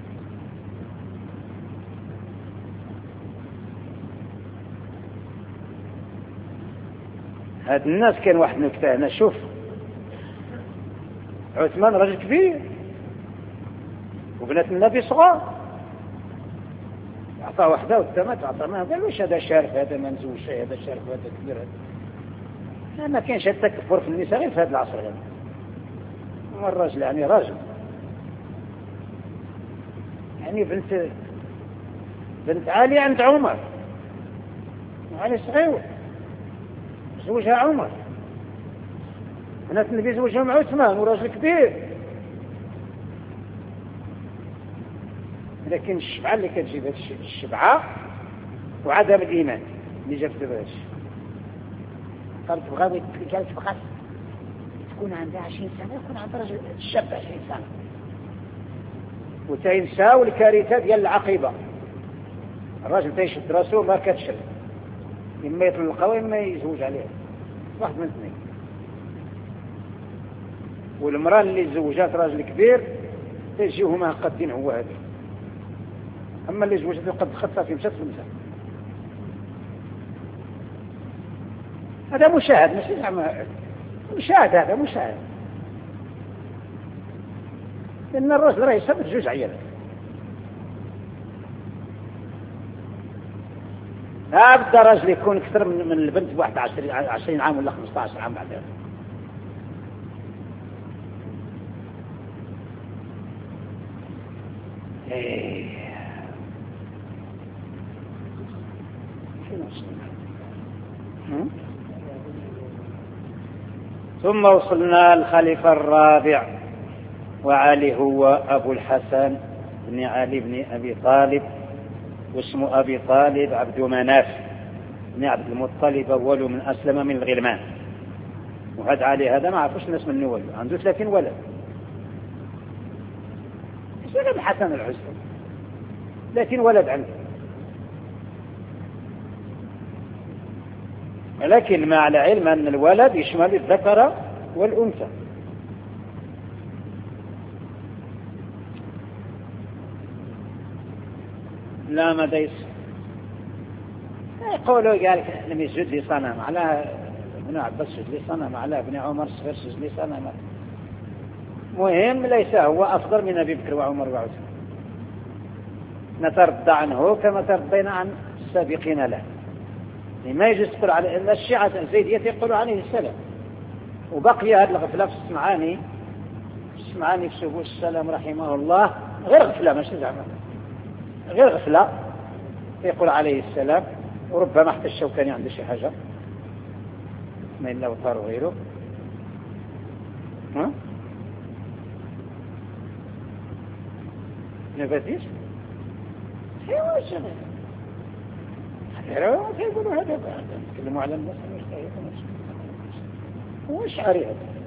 هاد الناس كان واحد نكتة هنا. شوف عثمان رجل كبير وبنات النبي صغار، أعطاه واحدة والثمات أعطاه ما قال وش هذا شارف هذا ما نزوج شيء هذا شارف هذا كبير هذا. ما كانش هذا تكبر في النساء غير في هذا العصر هذا. والرجل يعني رجل يعني بنت بنت علي عند عمر، علي صغير زوجها عمر، بنات النبي زوجهم عثمان ورجل كبير. لكن الشبعة اللي كتجيب هذا الشيء الشبعة وعدم الإيمان اللي جاب هذا الشيء. قالت تبغى قالت تبغى تكون عندها عشرين سنة يكون عند رجل الشاب عشرين سنة، وتنساو الكارثة ديال العقيبة. الراجل تيشد راسه ما كتشد، إما يطلقها وإما يزوج عليها، واحد من اثنين. والمرأة اللي زوجات راجل كبير تجيهما قدين هو هذا، أما اللي زوجته قد خطها في مشات في المساء. هذا مشاهد مش زعما مشاهد، هذا مشاهد. لأن الرجل راه يثبت جوج عيالات. لا بد الرجل يكون أكثر من البنت بواحد عشرين عام ولا خمسة عشر عام بعد ذلك. إيه. ثم وصلنا الخليفة الرابع وعلي هو أبو الحسن بن علي بن أبي طالب، واسم أبي طالب عبد مناف بن عبد المطلب، أول من أسلم من الغلمان. وهذا علي هذا ما عرفوش الناس من ولد، عنده ثلاثين ولد. سلم حسن الحسن ثلاثين ولد عنده، ولكن مع العلم أن الولد يشمل الذكر والأنثى. لا ما ديس يقولوا قال لم يسجد لي صنم على ابن عباس سجد لي صنم على ابن عمر صغير سجد لي صنم. مهم ليس هو أفضل من أبي بكر وعمر وعثمان، نترضى عنه كما ترضينا عن السابقين له. ما يجوز تقول على الشيعة الزيدية يقولوا عليه السلام. وبقي هذا الغفلة في السمعاني السمعاني في سبوع السلام رحمه الله غير غفلة، مش زعما غير غفلة، يقول عليه السلام. وربما حتى الشوكاني عنده شي حاجة ما إلا وطار غيره. ها نباتيش ايوا شنو هذا يقولوا هذا نتكلموا على الناس وش عارف.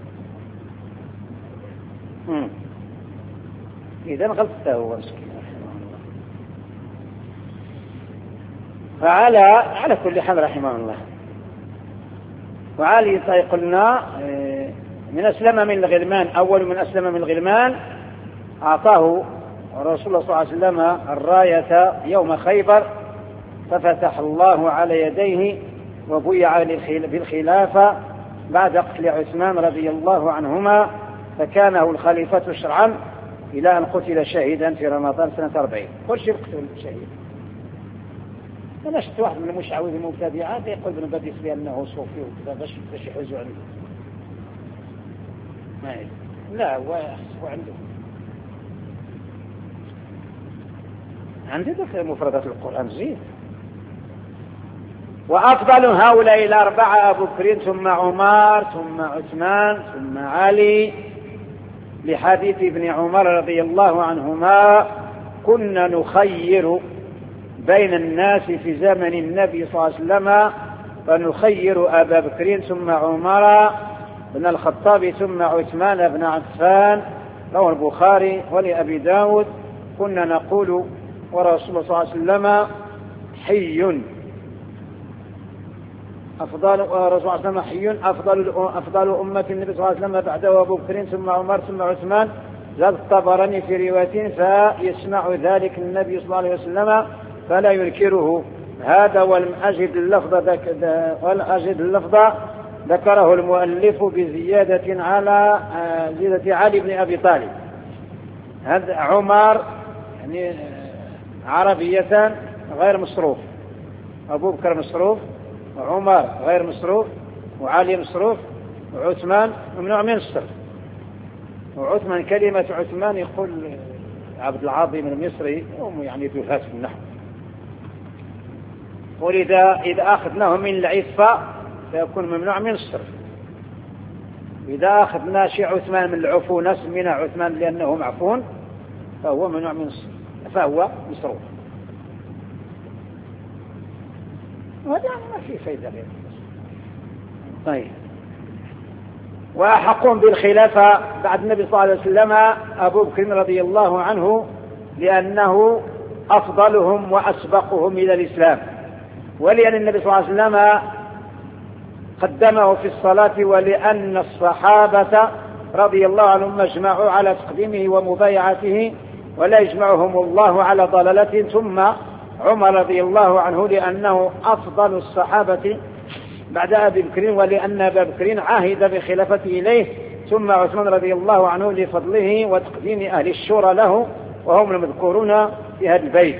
امم اذا غلطت هو مسكين. فعلى على كل حال رحمه الله. وعلي قلنا من أسلم من الغلمان، أول من أسلم من الغلمان أعطاه رسول الله صلى الله عليه وسلم الراية يوم خيبر، ففتح الله على يديه وبيع بالخلافة بعد قتل عثمان رضي الله عنهما، فكانه الخليفة شرعا إلى أن قتل شهيدا في رمضان سنة أربعين. كل شيء قتل شهيد. أنا شفت واحد من المشعوذ المبتدعات يقول ابن بديس بأنه صوفي وكذا باش باش يحوزوا عنده. لا هو هو عنده عنده ذكر مفردات القرآن زين. وأفضل هؤلاء الأربعة أبو بكر ثم عمر ثم عثمان ثم علي، لحديث ابن عمر رضي الله عنهما: كنا نخير بين الناس في زمن النبي صلى الله عليه وسلم فنخير أبا بكر ثم عمر بن الخطاب ثم عثمان بن عفان. رواه البخاري. ولأبي داود: كنا نقول ورسول الله صلى الله عليه وسلم حي أفضل رسول الله صلى الله عليه وسلم حي أفضل أفضل أمة النبي صلى الله عليه وسلم بعده أبو بكر ثم عمر ثم عثمان. زاد الطبراني في رواية: فيسمع ذلك النبي صلى الله عليه وسلم فلا ينكره. هذا ولم أجد اللفظ ولم أجد اللفظ ذكره المؤلف بزيادة على زيادة علي بن أبي طالب. هذا عمر يعني عربية غير مصروف، أبو بكر مصروف، وعمر غير مصروف، وعلي مصروف، وعثمان ممنوع من الصرف. وعثمان كلمة عثمان يقول عبد العظيم المصري هم يعني دوهات في النحو. ولذا إذا أخذناه من العفة فيكون ممنوع من الصرف. إذا أخذنا شيء عثمان من العفونة سمينا عثمان لأنه معفون فهو ممنوع من الصرف، فهو مصروف. وهذا ما فيه فايدة غير. طيب. وأحقهم بالخلافة بعد النبي صلى الله عليه وسلم أبو بكر رضي الله عنه، لأنه أفضلهم وأسبقهم إلى الإسلام، ولأن النبي صلى الله عليه وسلم قدمه في الصلاة، ولأن الصحابة رضي الله عنهم اجمعوا على تقديمه ومبايعته، ولا يجمعهم الله على ضلالة. ثم عمر رضي الله عنه لأنه أفضل الصحابة بعد أبي بكر، ولأن أبا بكر عاهد بخلافته إليه. ثم عثمان رضي الله عنه لفضله وتقديم أهل الشورى له، وهم المذكورون في هذا البيت: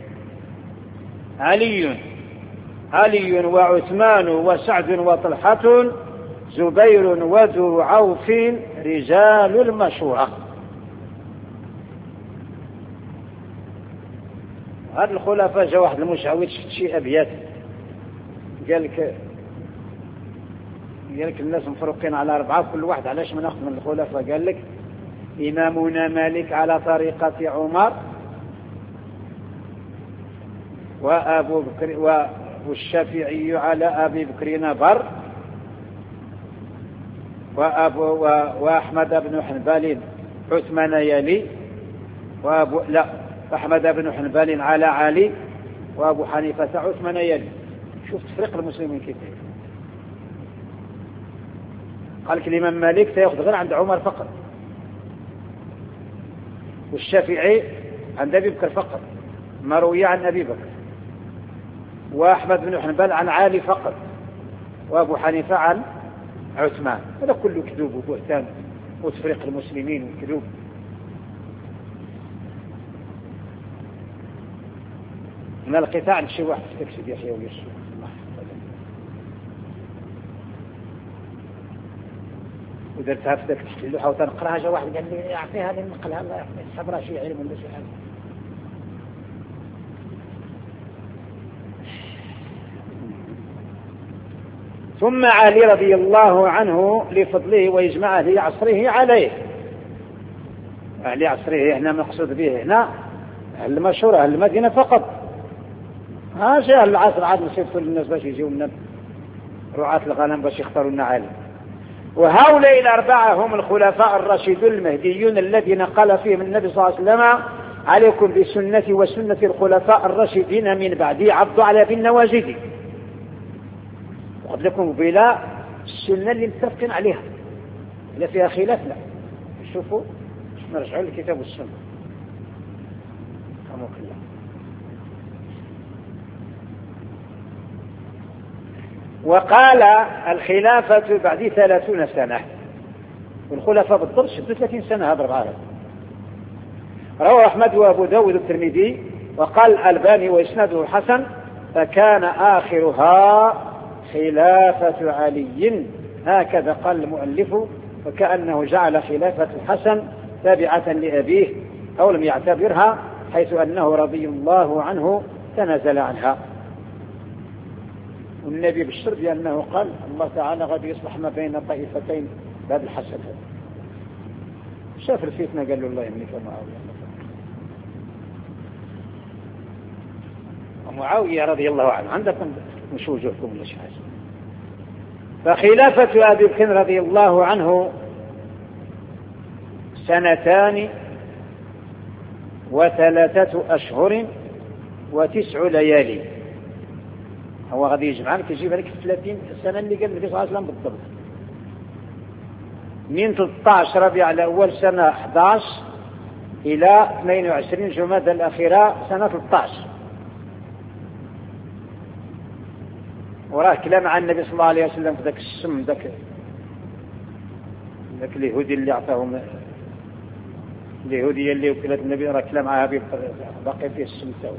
علي علي وعثمان وسعد وطلحة زبير وذو عوف رجال المشورة. هذا الخلفاء جاء واحد المشعوذ شفت شي أبيات قال لك قال لك الناس مفروقين على أربعة، كل واحد علاش ما ناخذ من الخلفاء؟ قال لك: إمامنا مالك على طريقة عمر، وأبو بكر والشافعي على أبي بكر نبر، وأبو وأحمد بن حنبل عثمان يلي، وأبو لا أحمد بن حنبل على علي، وأبو حنيفة عثمان يلي. شوف تفريق المسلمين كيف. قال لك الإمام مالك سيأخذ غير عند عمر فقط، والشافعي عند أبي بكر فقط ما روي عن أبي بكر، وأحمد بن حنبل عن علي فقط، وأبو حنيفة عن عثمان. هذا كله كذوب وبهتان وتفريق المسلمين وكذوب. من القطاع عند شي واحد تكسب يحيى ويوسف ودرتها في ذاك اللوحة وتنقرها. جا واحد قال لي يعطيها لي نقلها، الله يعطيه صبرها شي علم ولا شي حاجة. ثم علي رضي الله عنه لفضله وإجماع أهل عصره عليه. أهل عصره هنا مقصود به هنا أهل المشهور أهل المدينة فقط. ها شيء أهل العصر عاد نصيبوا للناس باش يجيوا لنا رعاة الغنم باش يختاروا لنا عالم. وهؤلاء الأربعة هم الخلفاء الراشدون المهديون الذين قال فيهم النبي صلى الله عليه وسلم: عليكم بسنتي وسنة الخلفاء الراشدين من بعدي عضوا على بالنواجذ. وقد لكم بلا السنة اللي متفقين عليها لا فيها خلاف. لا شوفوا نرجعوا للكتاب والسنة. رحمك الله. وقال الخلافة بعد ثلاثون سنة، والخلفاء بالضبط شدوا ثلاثين سنة. هذا الغالب رواه أحمد وأبو داود الترمذي، وقال الألباني وإسناده حسن: فكان آخرها خلافة علي. هكذا قال المؤلف، وكأنه جعل خلافة الحسن تابعة لأبيه أو لم يعتبرها، حيث أنه رضي الله عنه تنازل عنها. والنبي بشر بأنه قال: الله تعالى قد يصلح ما بين طائفتين باب الحسن. شاف الفتنة قال له: الله يملك معاوية. ومعاوية رضي الله عنه عندكم مش وجوهكم ولا شيء. فخلافة أبي بكر رضي الله عنه سنتان وثلاثة أشهر وتسع ليالي. هو غادي يجمع لك يجيب لك ثلاثين سنة اللي قال النبي صلى الله عليه وسلم بالضبط، من ثلاثة عشر ربيع الأول سنة أحد عشر إلى اثنين وعشرين جمادى الأخيرة سنة ثلاثة عشر. وراه كلام عن النبي صلى الله عليه وسلم في ذاك السم، ذاك ذاك اليهودي اللي أعطاهم، اليهودية اللي وكلت النبي، راه كلام عها باقي فيه السم تاعو.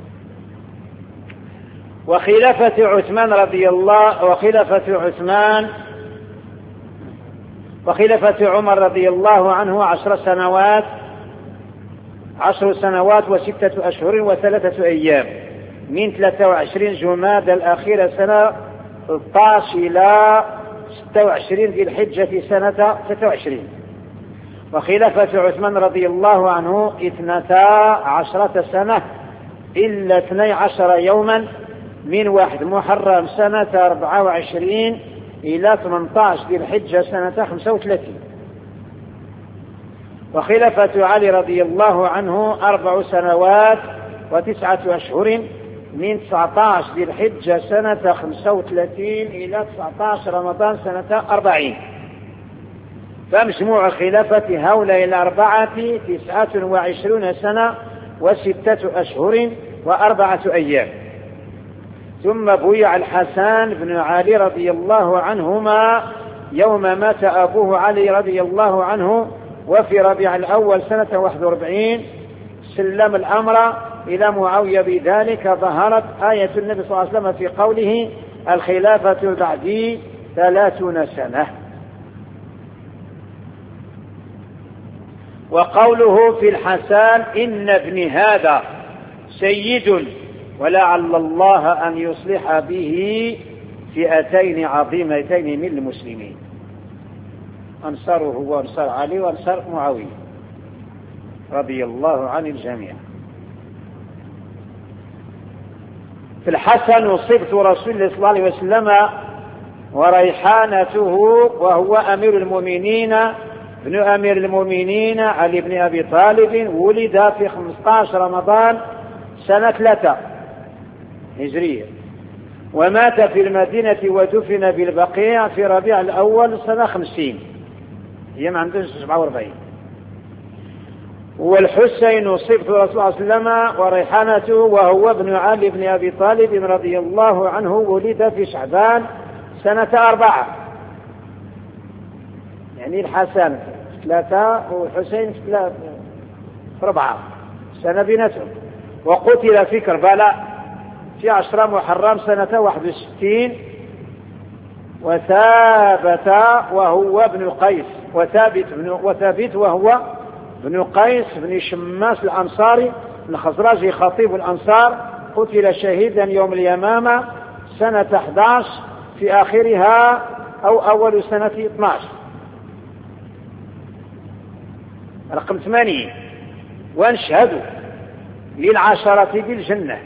وخلافة عثمان رضي الله وخلافة عثمان وخلافة عمر رضي الله عنه عشر سنوات عشر سنوات وستة أشهر وثلاثة أيام، من ثلاثة وعشرين جمادى الأخيرة سنة ثلاثة عشر إلى ستة وعشرين ذي الحجة سنة ستة وعشرين. وخلافة عثمان رضي الله عنه اثنتا عشرة سنة إلا اثني عشر يوما، من واحد محرم سنة أربعة وعشرين إلى ثمانية عشر ذي الحجة سنة خمسة وثلاثين. وخلافة علي رضي الله عنه أربع سنوات وتسعة أشهر، من تسعة عشر ذي الحجة سنة خمسة وثلاثين إلى تسعة عشر رمضان سنة أربعين. فمجموع خلافة هؤلاء الأربعة تسعة وعشرون سنة وستة أشهر وأربعة أيام. ثم بويع الحسن بن علي رضي الله عنهما يوم مات أبوه علي رضي الله عنه، وفي ربيع الأول سنة واحد وأربعين سلم الأمر إلى معاوية. بذلك ظهرت آية النبي صلى الله عليه وسلم في قوله: الخلافة بعدي ثلاثون سنة. وقوله في الحسن: إن ابن هذا سيد ولعل الله أن يصلح به فئتين عظيمتين من المسلمين، أنصاره وأنصار علي وأنصار معاوية رضي الله عن الجميع. في الحسن: صبت رسول الله صلى الله عليه وسلم وريحانته، وهو أمير المؤمنين ابن أمير المؤمنين علي بن أبي طالب، ولد في خمسة عشر رمضان سنة ثلاثة هجرية، ومات في المدينة ودفن بالبقيع في ربيع الأول سنة خمسين، هي ما عندوش سبعة وأربعين. والحسين: صبت رسول الله صلى الله عليه وسلم وريحانته، وهو ابن علي بن أبي طالب رضي الله عنه، ولد في شعبان سنة أربعة، يعني الحسن ثلاثة والحسين ثلاثة أربعة سنة بينتهم. وقتل في كربلاء في عشرة محرم سنة واحد وستين. وثابت وهو ابن قيس وثابت وثابت وهو ابن قيس بن شماس الأنصاري الخزرجي خطيب الأنصار، قتل شهيدا يوم اليمامة سنة أحد عشر في آخرها أو أول سنة اثني عشر. رقم ثمانين: وانشهدوا للعشرة بالجنة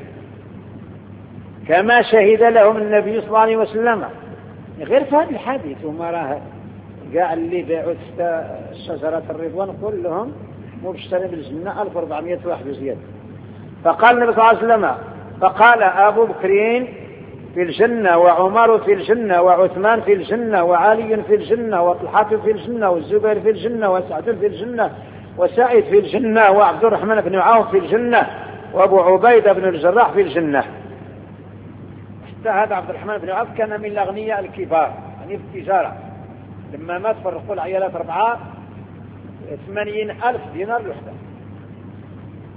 كما شهد لهم النبي صلى الله عليه وسلم. غير في هذا الحديث، وما راه قاع اللي باعوا شجرة الرضوان كلهم مبشرين بالجنة ألف وأربعمائة واحد وزيادة. فقال النبي صلى الله عليه وسلم: فقال أبو بكر في الجنة، وعمر في الجنة، وعثمان في الجنة، وعلي في الجنة، وطلحة في الجنة، والزبير في الجنة، وسعد في الجنة، وسعيد في الجنة، وعبد الرحمن بن عوف في الجنة، وابو عبيدة بن الجراح في الجنة. حتى هذا عبد الرحمن بن عوف كان من الأغنياء الكبار، يعني في التجارة. لما مات فرقوا العيالات أربعة ثمانين ألف دينار لوحده.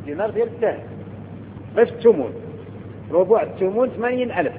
دينار ديال الذهب غير الثمن، ربع الثمن ثمانين ألف،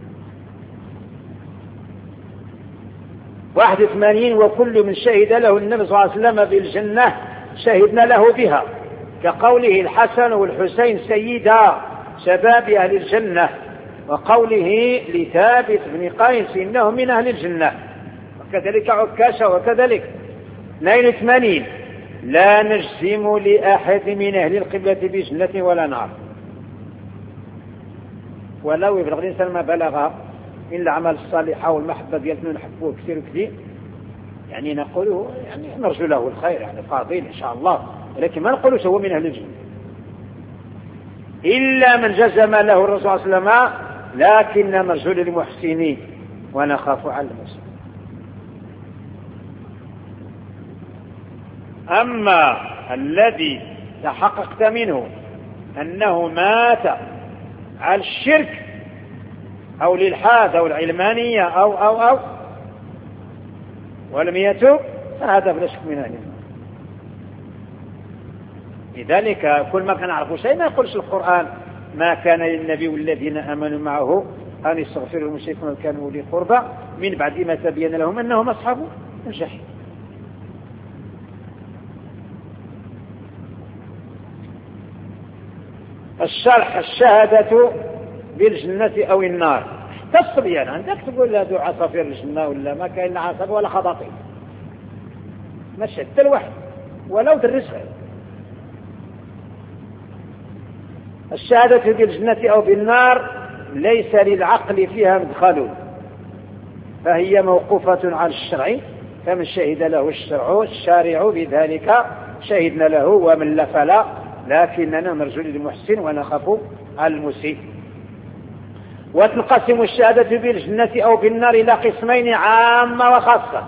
واحد وثمانين. وكل من شهد له النبي صلى الله عليه وسلم بالجنة شهدنا له بها، كقوله الحسن والحسين سيدا شباب أهل الجنة، وقوله لثابت بن قيس إنه من أهل الجنة، وكذلك عكاشة وكذلك. اثنين وثمانين لا نجزم لأحد من أهل القبلة بجنة ولا نار، ولو يبلغ الإنسان ما بلغ من الأعمال الصالحة والمحبة ديالنا نحبوه كثير وكثير، يعني نقوله يعني نرجو له الخير، يعني فاضل إن شاء الله، ولكن ما نقوله هو من أهل الجنة إلا من جزم له الرسول صلى الله عليه وسلم، لكن نرجو للمحسنين ونخاف على المسلمين. أما الذي تحققت منه أنه مات على الشرك أو الإلحاد أو العلمانية أو أو أو ولم يتوب فهذا بلا شك من أهل النار. لذلك كل ما كان يعرفوا شيء ما يقولش القرآن ما كان للنبي والذين آمنوا معه أن يستغفروا المشركين كانوا أولي قربى من بعد ما تبين لهم أنهم أصحاب الجحيم. الشرح الشهادة بالجنة أو النار، تصبيا عندك تقول لا دو عصافير الجنة ولا ما كاين عصافير ولا خطاطير، ماشي حتى الواحد ولو درسها. الشهادة بالجنة أو بالنار ليس للعقل فيها مدخل، فهي موقوفة على الشرع، فمن شهد له الشرع الشارع بذلك شهدنا له، ومن لا فلا، لكننا نرجو للمحسن ونخاف على المسيء. وتنقسم الشهادة بالجنة أو بالنار إلى قسمين، عامة وخاصة.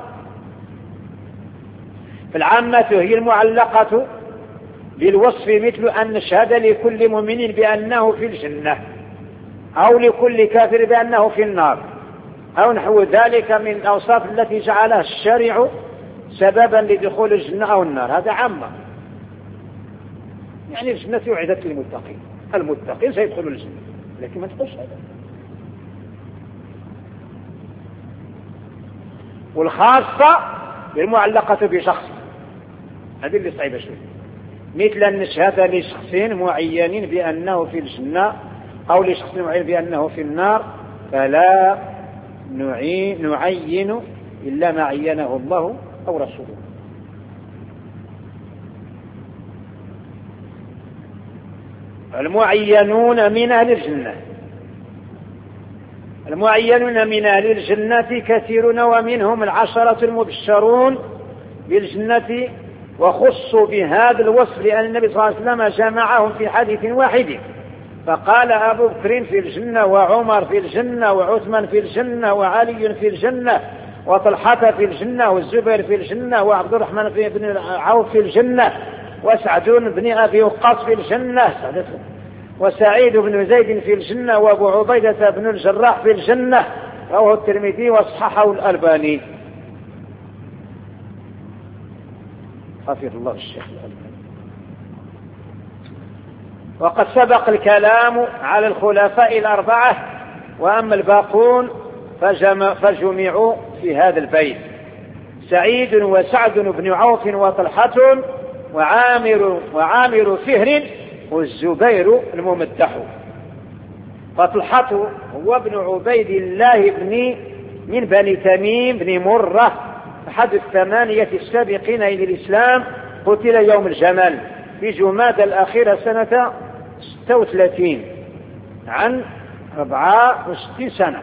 فالعامة هي المعلقة بالوصف، مثل أن نشهد لكل مؤمن بأنه في الجنة، أو لكل كافر بأنه في النار، أو نحو ذلك من الأوصاف التي جعلها الشارع سببا لدخول الجنة أو النار. هذا عامة، يعني الجنة وعدت للمتقين، المتقين سيدخلوا الجنة، لكن ما تقولش هذا. والخاصة بالمعلقة بشخص، هذه اللي صعيبة شوية، مثل أن نشهد لشخص معين بأنه في الجنة أو لشخص معين بأنه في النار، فلا نعين إلا ما عينه الله أو رسوله. المعينون من أهل الجنة، المعينون من أهل الجنة كثيرون، ومنهم العشرة المبشرون بالجنة، وخصوا بهذا الوصف لأن النبي صلى الله عليه وسلم جمعهم في حديث واحد، فقال أبو بكر في الجنة، وعمر في الجنة، وعثمان في الجنة، وعلي في الجنة، وطلحة في الجنة، والزبير في الجنة، وعبد الرحمن بن عوف في الجنة، وسعد بن أبي وقاص في الجنة، وسعيد بن زيد في الجنة، وابو عبيدة بن الجراح في الجنة. رواه الترمذي وصححه الألباني. حفظ الله الشيخ الألباني. وقد سبق الكلام على الخلفاء الأربعة، وأما الباقون فجمع فجمعوا في هذا البيت: سعيد وسعد بن عوف وطلحة وعامر وعامر فهر والزبير الممدح. فطلحة هو ابن عبيد الله بن من بني تميم بن مرة، أحد الثمانية السابقين إلى الإسلام، قتل يوم الجمل في جمادى الأخيرة سنة ستة وثلاثين عن أربعة وستين سنة.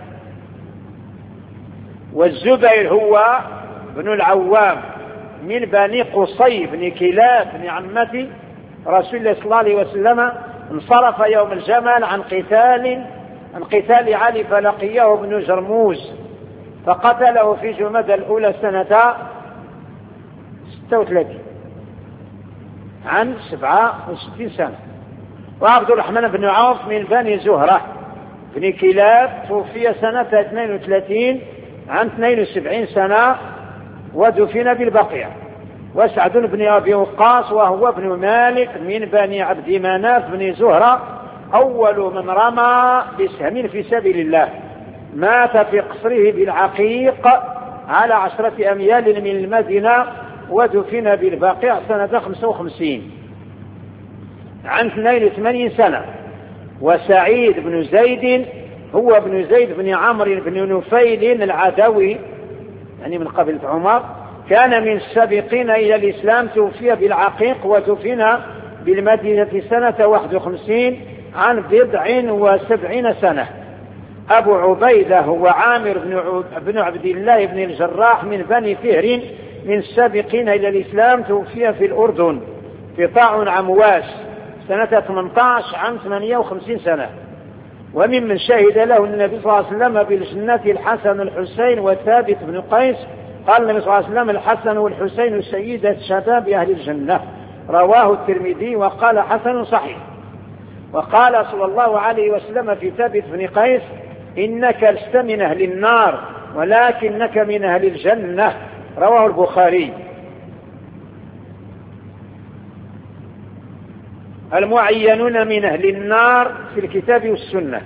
والزبير هو بن العوام من بني قصي بن كلاب بن عمة رسول الله صلى الله عليه وسلم، انصرف يوم الجمل عن قتال عن قتال علي، فلقيه ابن جرموز فقتله في جمادى الأولى سنة ستة وثلاثين عن سبعة وستين سنة. وعبد الرحمن بن عوف من بني زهرة بن كلاب توفي سنة اثنين وثلاثين عن اثنين وسبعين سنة، ودفن بالبقيع. وسعد بن أبي وقاص وهو ابن مالك من بني عبد مناف بن زهرة أول من رمى بسهم في سبيل الله، مات في قصره بالعقيق على عشرة أميال من المدينة، ودفن بالبقيع سنة خمسة وخمسين عن اثنين وثمانين سنة. وسعيد بن زيد هو ابن زيد بن عمرو بن نفيل العدوي، يعني من قبيلة عمر، كان من السابقين إلى الإسلام، توفي بالعقيق ودفن بالمدينة سنة واحد وخمسين عن بضع وسبعين سنة. أبو عبيدة هو عامر بن عبد الله بن الجراح من بني فهر من السابقين إلى الإسلام، توفي في الأردن في طاعون عمواس سنة ثمانية عشر عن ثمانية وخمسين سنة. وممن شهد له النبي صلى الله عليه وسلم بالجنة الحسن الحسين وثابت بن قيس، قال النبي صلى الله عليه وسلم: الحسن والحسين سيدة شباب أهل الجنة، رواه الترمذي وقال حسن صحيح. وقال صلى الله عليه وسلم في ثابت بن قيس: إنك لست من أهل النار ولكنك من أهل الجنة، رواه البخاري. المعينون من أهل النار في الكتاب والسنة: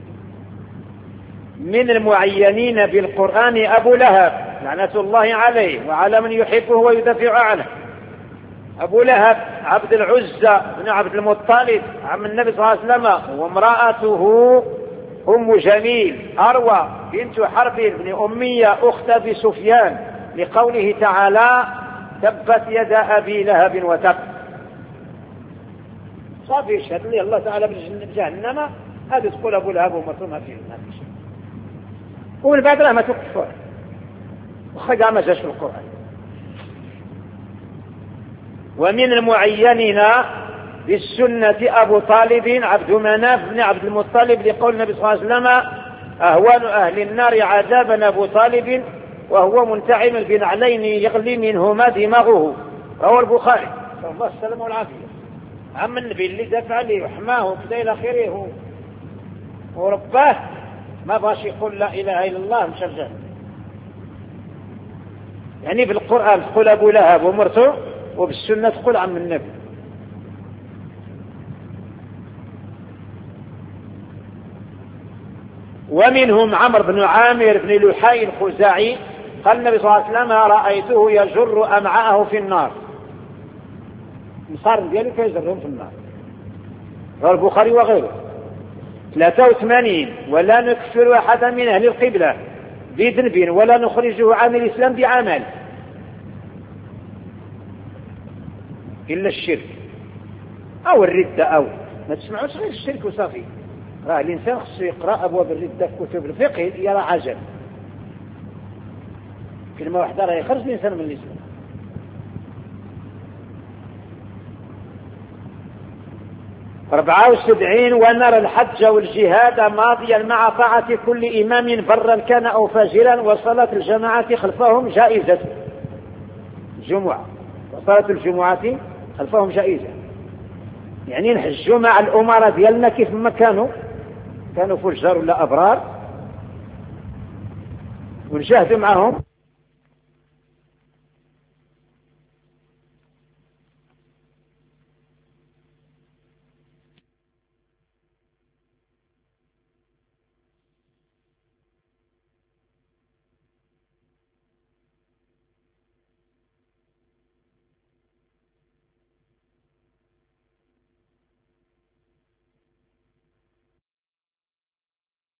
من المعينين بالقرآن أبو لهب لعنة الله عليه وعلى من يحبه ويدافع عنه. أبو لهب عبد العزى بن عبد المطلب عم النبي صلى الله عليه وسلم، وامرأته أم جميل أروى بنت حرب بن أمية أخت أبي سفيان، لقوله تعالى: تبت يد أبي لهب وتب. صافي يشهد لي الله تعالى بجهنم، هذا تقول أبو لهب ومرتما فيه ما في شيء، ومن بعد لا ما تكفر وخجع ما جاش في القرآن. ومن المعينين بالسنة أبو طالب عبد مناف بن عبد المطلب، لقول النبي صلى الله عليه وسلم: أهوان أهل النار عذابا أبو طالب وهو منتعم بنعلين يغلي منهما دماغه، رواه البخاري. صلى الله عليه وسلم والعافية. عم النبي اللي دفع عليه وحماه وكذا إلى آخره ورباه، ما باش يقول لا إله إلا الله مشرجان. يعني في القرآن تقول أبو لهب ومرته، وبالسنة تقول عم النبي. ومنهم عمرو بن عامر بن لحي الخزاعي، قال النبي صلى الله عليه وسلم: رأيته يجر أمعاءه في النار، مصار ديالو كيجرهم في النار، رواه البخاري وغيره. ثلاثة وثمانين ولا نكفر أحدا من أهل القبلة بذنب ولا نخرجه عن الإسلام بعمل إلا الشرك أو الردة، أو ما تسمعوش غير الشرك وصافي. راه الإنسان خصو يقرأ أبواب الردة في كتب الفقه يرى عجل، كلمة واحدة راه يخرج الإنسان من الإسلام. أربعة وسبعين ونرى الحج والجهاد ماضيا مع طاعة كل إمام برا كان أو فاجرا، وصلاة الجماعة خلفهم جائزة. الجمعة وصلاة الجمعة خلفهم جائزة، يعني نحجوا مع الأمراء ديالنا كيف ما كانوا كانوا فجار ولا أبرار، ونجاهدوا معهم